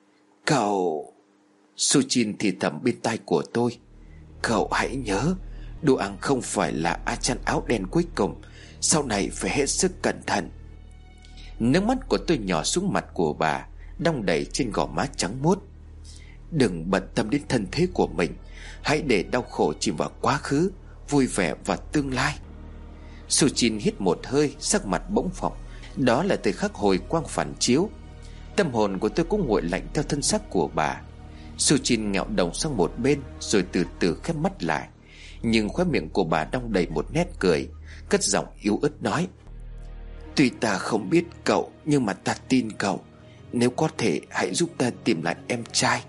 Cậu... Su-chin thì thầm bên tai của tôi: cậu hãy nhớ, Du An không phải là A Chan áo đen cuối cùng, sau này phải hết sức cẩn thận. Nước mắt của tôi nhỏ xuống mặt của bà, đong đầy trên gò má trắng muốt. Đừng bận tâm đến thân thế của mình, hãy để đau khổ chìm vào quá khứ, vui vẻ và tương lai. Su-chin hít một hơi, sắc mặt bỗng phồng. Đó là thời khắc hồi quang phản chiếu. Tâm hồn của tôi cũng nguội lạnh theo thân xác của bà. Su-chin nghẹo đầu sang một bên rồi từ từ khép mắt lại, nhưng khóe miệng của bà đong đầy một nét cười, cất giọng yếu ớt nói: tuy ta không biết cậu, nhưng mà ta tin cậu. Nếu có thể hãy giúp ta tìm lại em trai.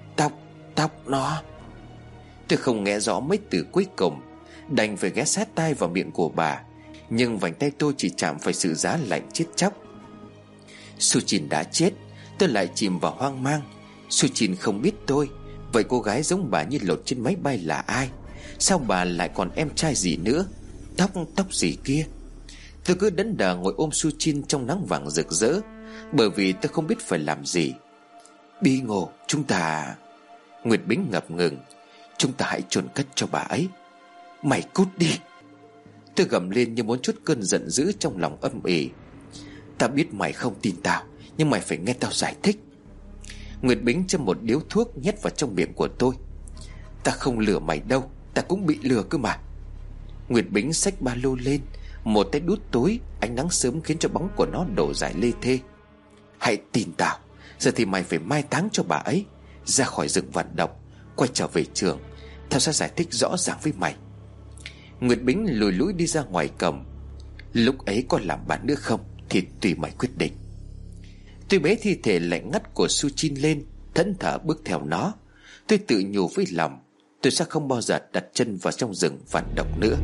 Tóc nó. Tôi không nghe rõ mấy từ cuối cùng, đành phải ghé sát tai vào miệng của bà, Nhưng vành tay tôi chỉ chạm phải sự giá lạnh chết chóc. Suchin đã chết. Tôi lại chìm vào hoang mang. Suchin không biết tôi. Vậy cô gái giống bà như lột trên máy bay là ai? Sao bà lại còn em trai gì nữa? Tóc gì kia? Tôi cứ đấn đờ ngồi ôm Suchin trong nắng vàng rực rỡ, bởi vì tôi không biết phải làm gì. Bi Ngô, chúng ta... Nguyệt Bính ngập ngừng. Chúng ta hãy chôn cất cho bà ấy. Mày cút đi. Tôi gầm lên như muốn trút cơn giận dữ trong lòng âm ỉ. Ta biết mày không tin tao, nhưng mày phải nghe tao giải thích. Nguyệt Bính châm một điếu thuốc nhét vào trong miệng của tôi. Ta không lừa mày đâu, ta cũng bị lừa cơ mà. Nguyệt Bính xách ba lô lên, một tay đút túi. Ánh nắng sớm khiến cho bóng của nó đổ dài lê thê. Hãy tin tao. Giờ thì mày phải mai táng cho bà ấy. Ra khỏi rừng vạn độc, quay trở về trường. Tao sẽ giải thích rõ ràng với mày. Nguyệt Bính lùi lũi đi ra ngoài cổng. Lúc ấy có làm bạn nữa không thì tùy mày quyết định. Tôi bế thi thể lạnh ngắt của Suchin lên, thẫn thờ bước theo nó. Tôi tự nhủ với lòng, tôi sẽ không bao giờ đặt chân vào trong rừng vạn độc nữa.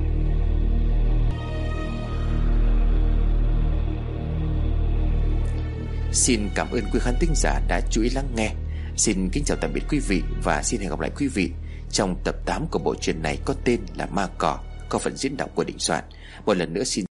Xin cảm ơn quý khán thính giả đã chú ý lắng nghe. Xin kính chào tạm biệt quý vị, và xin hẹn gặp lại quý vị trong tập 8 của bộ truyện này có tên là Ma Cỏ, có phần diễn đọc của Đình Soạn. Một lần nữa xin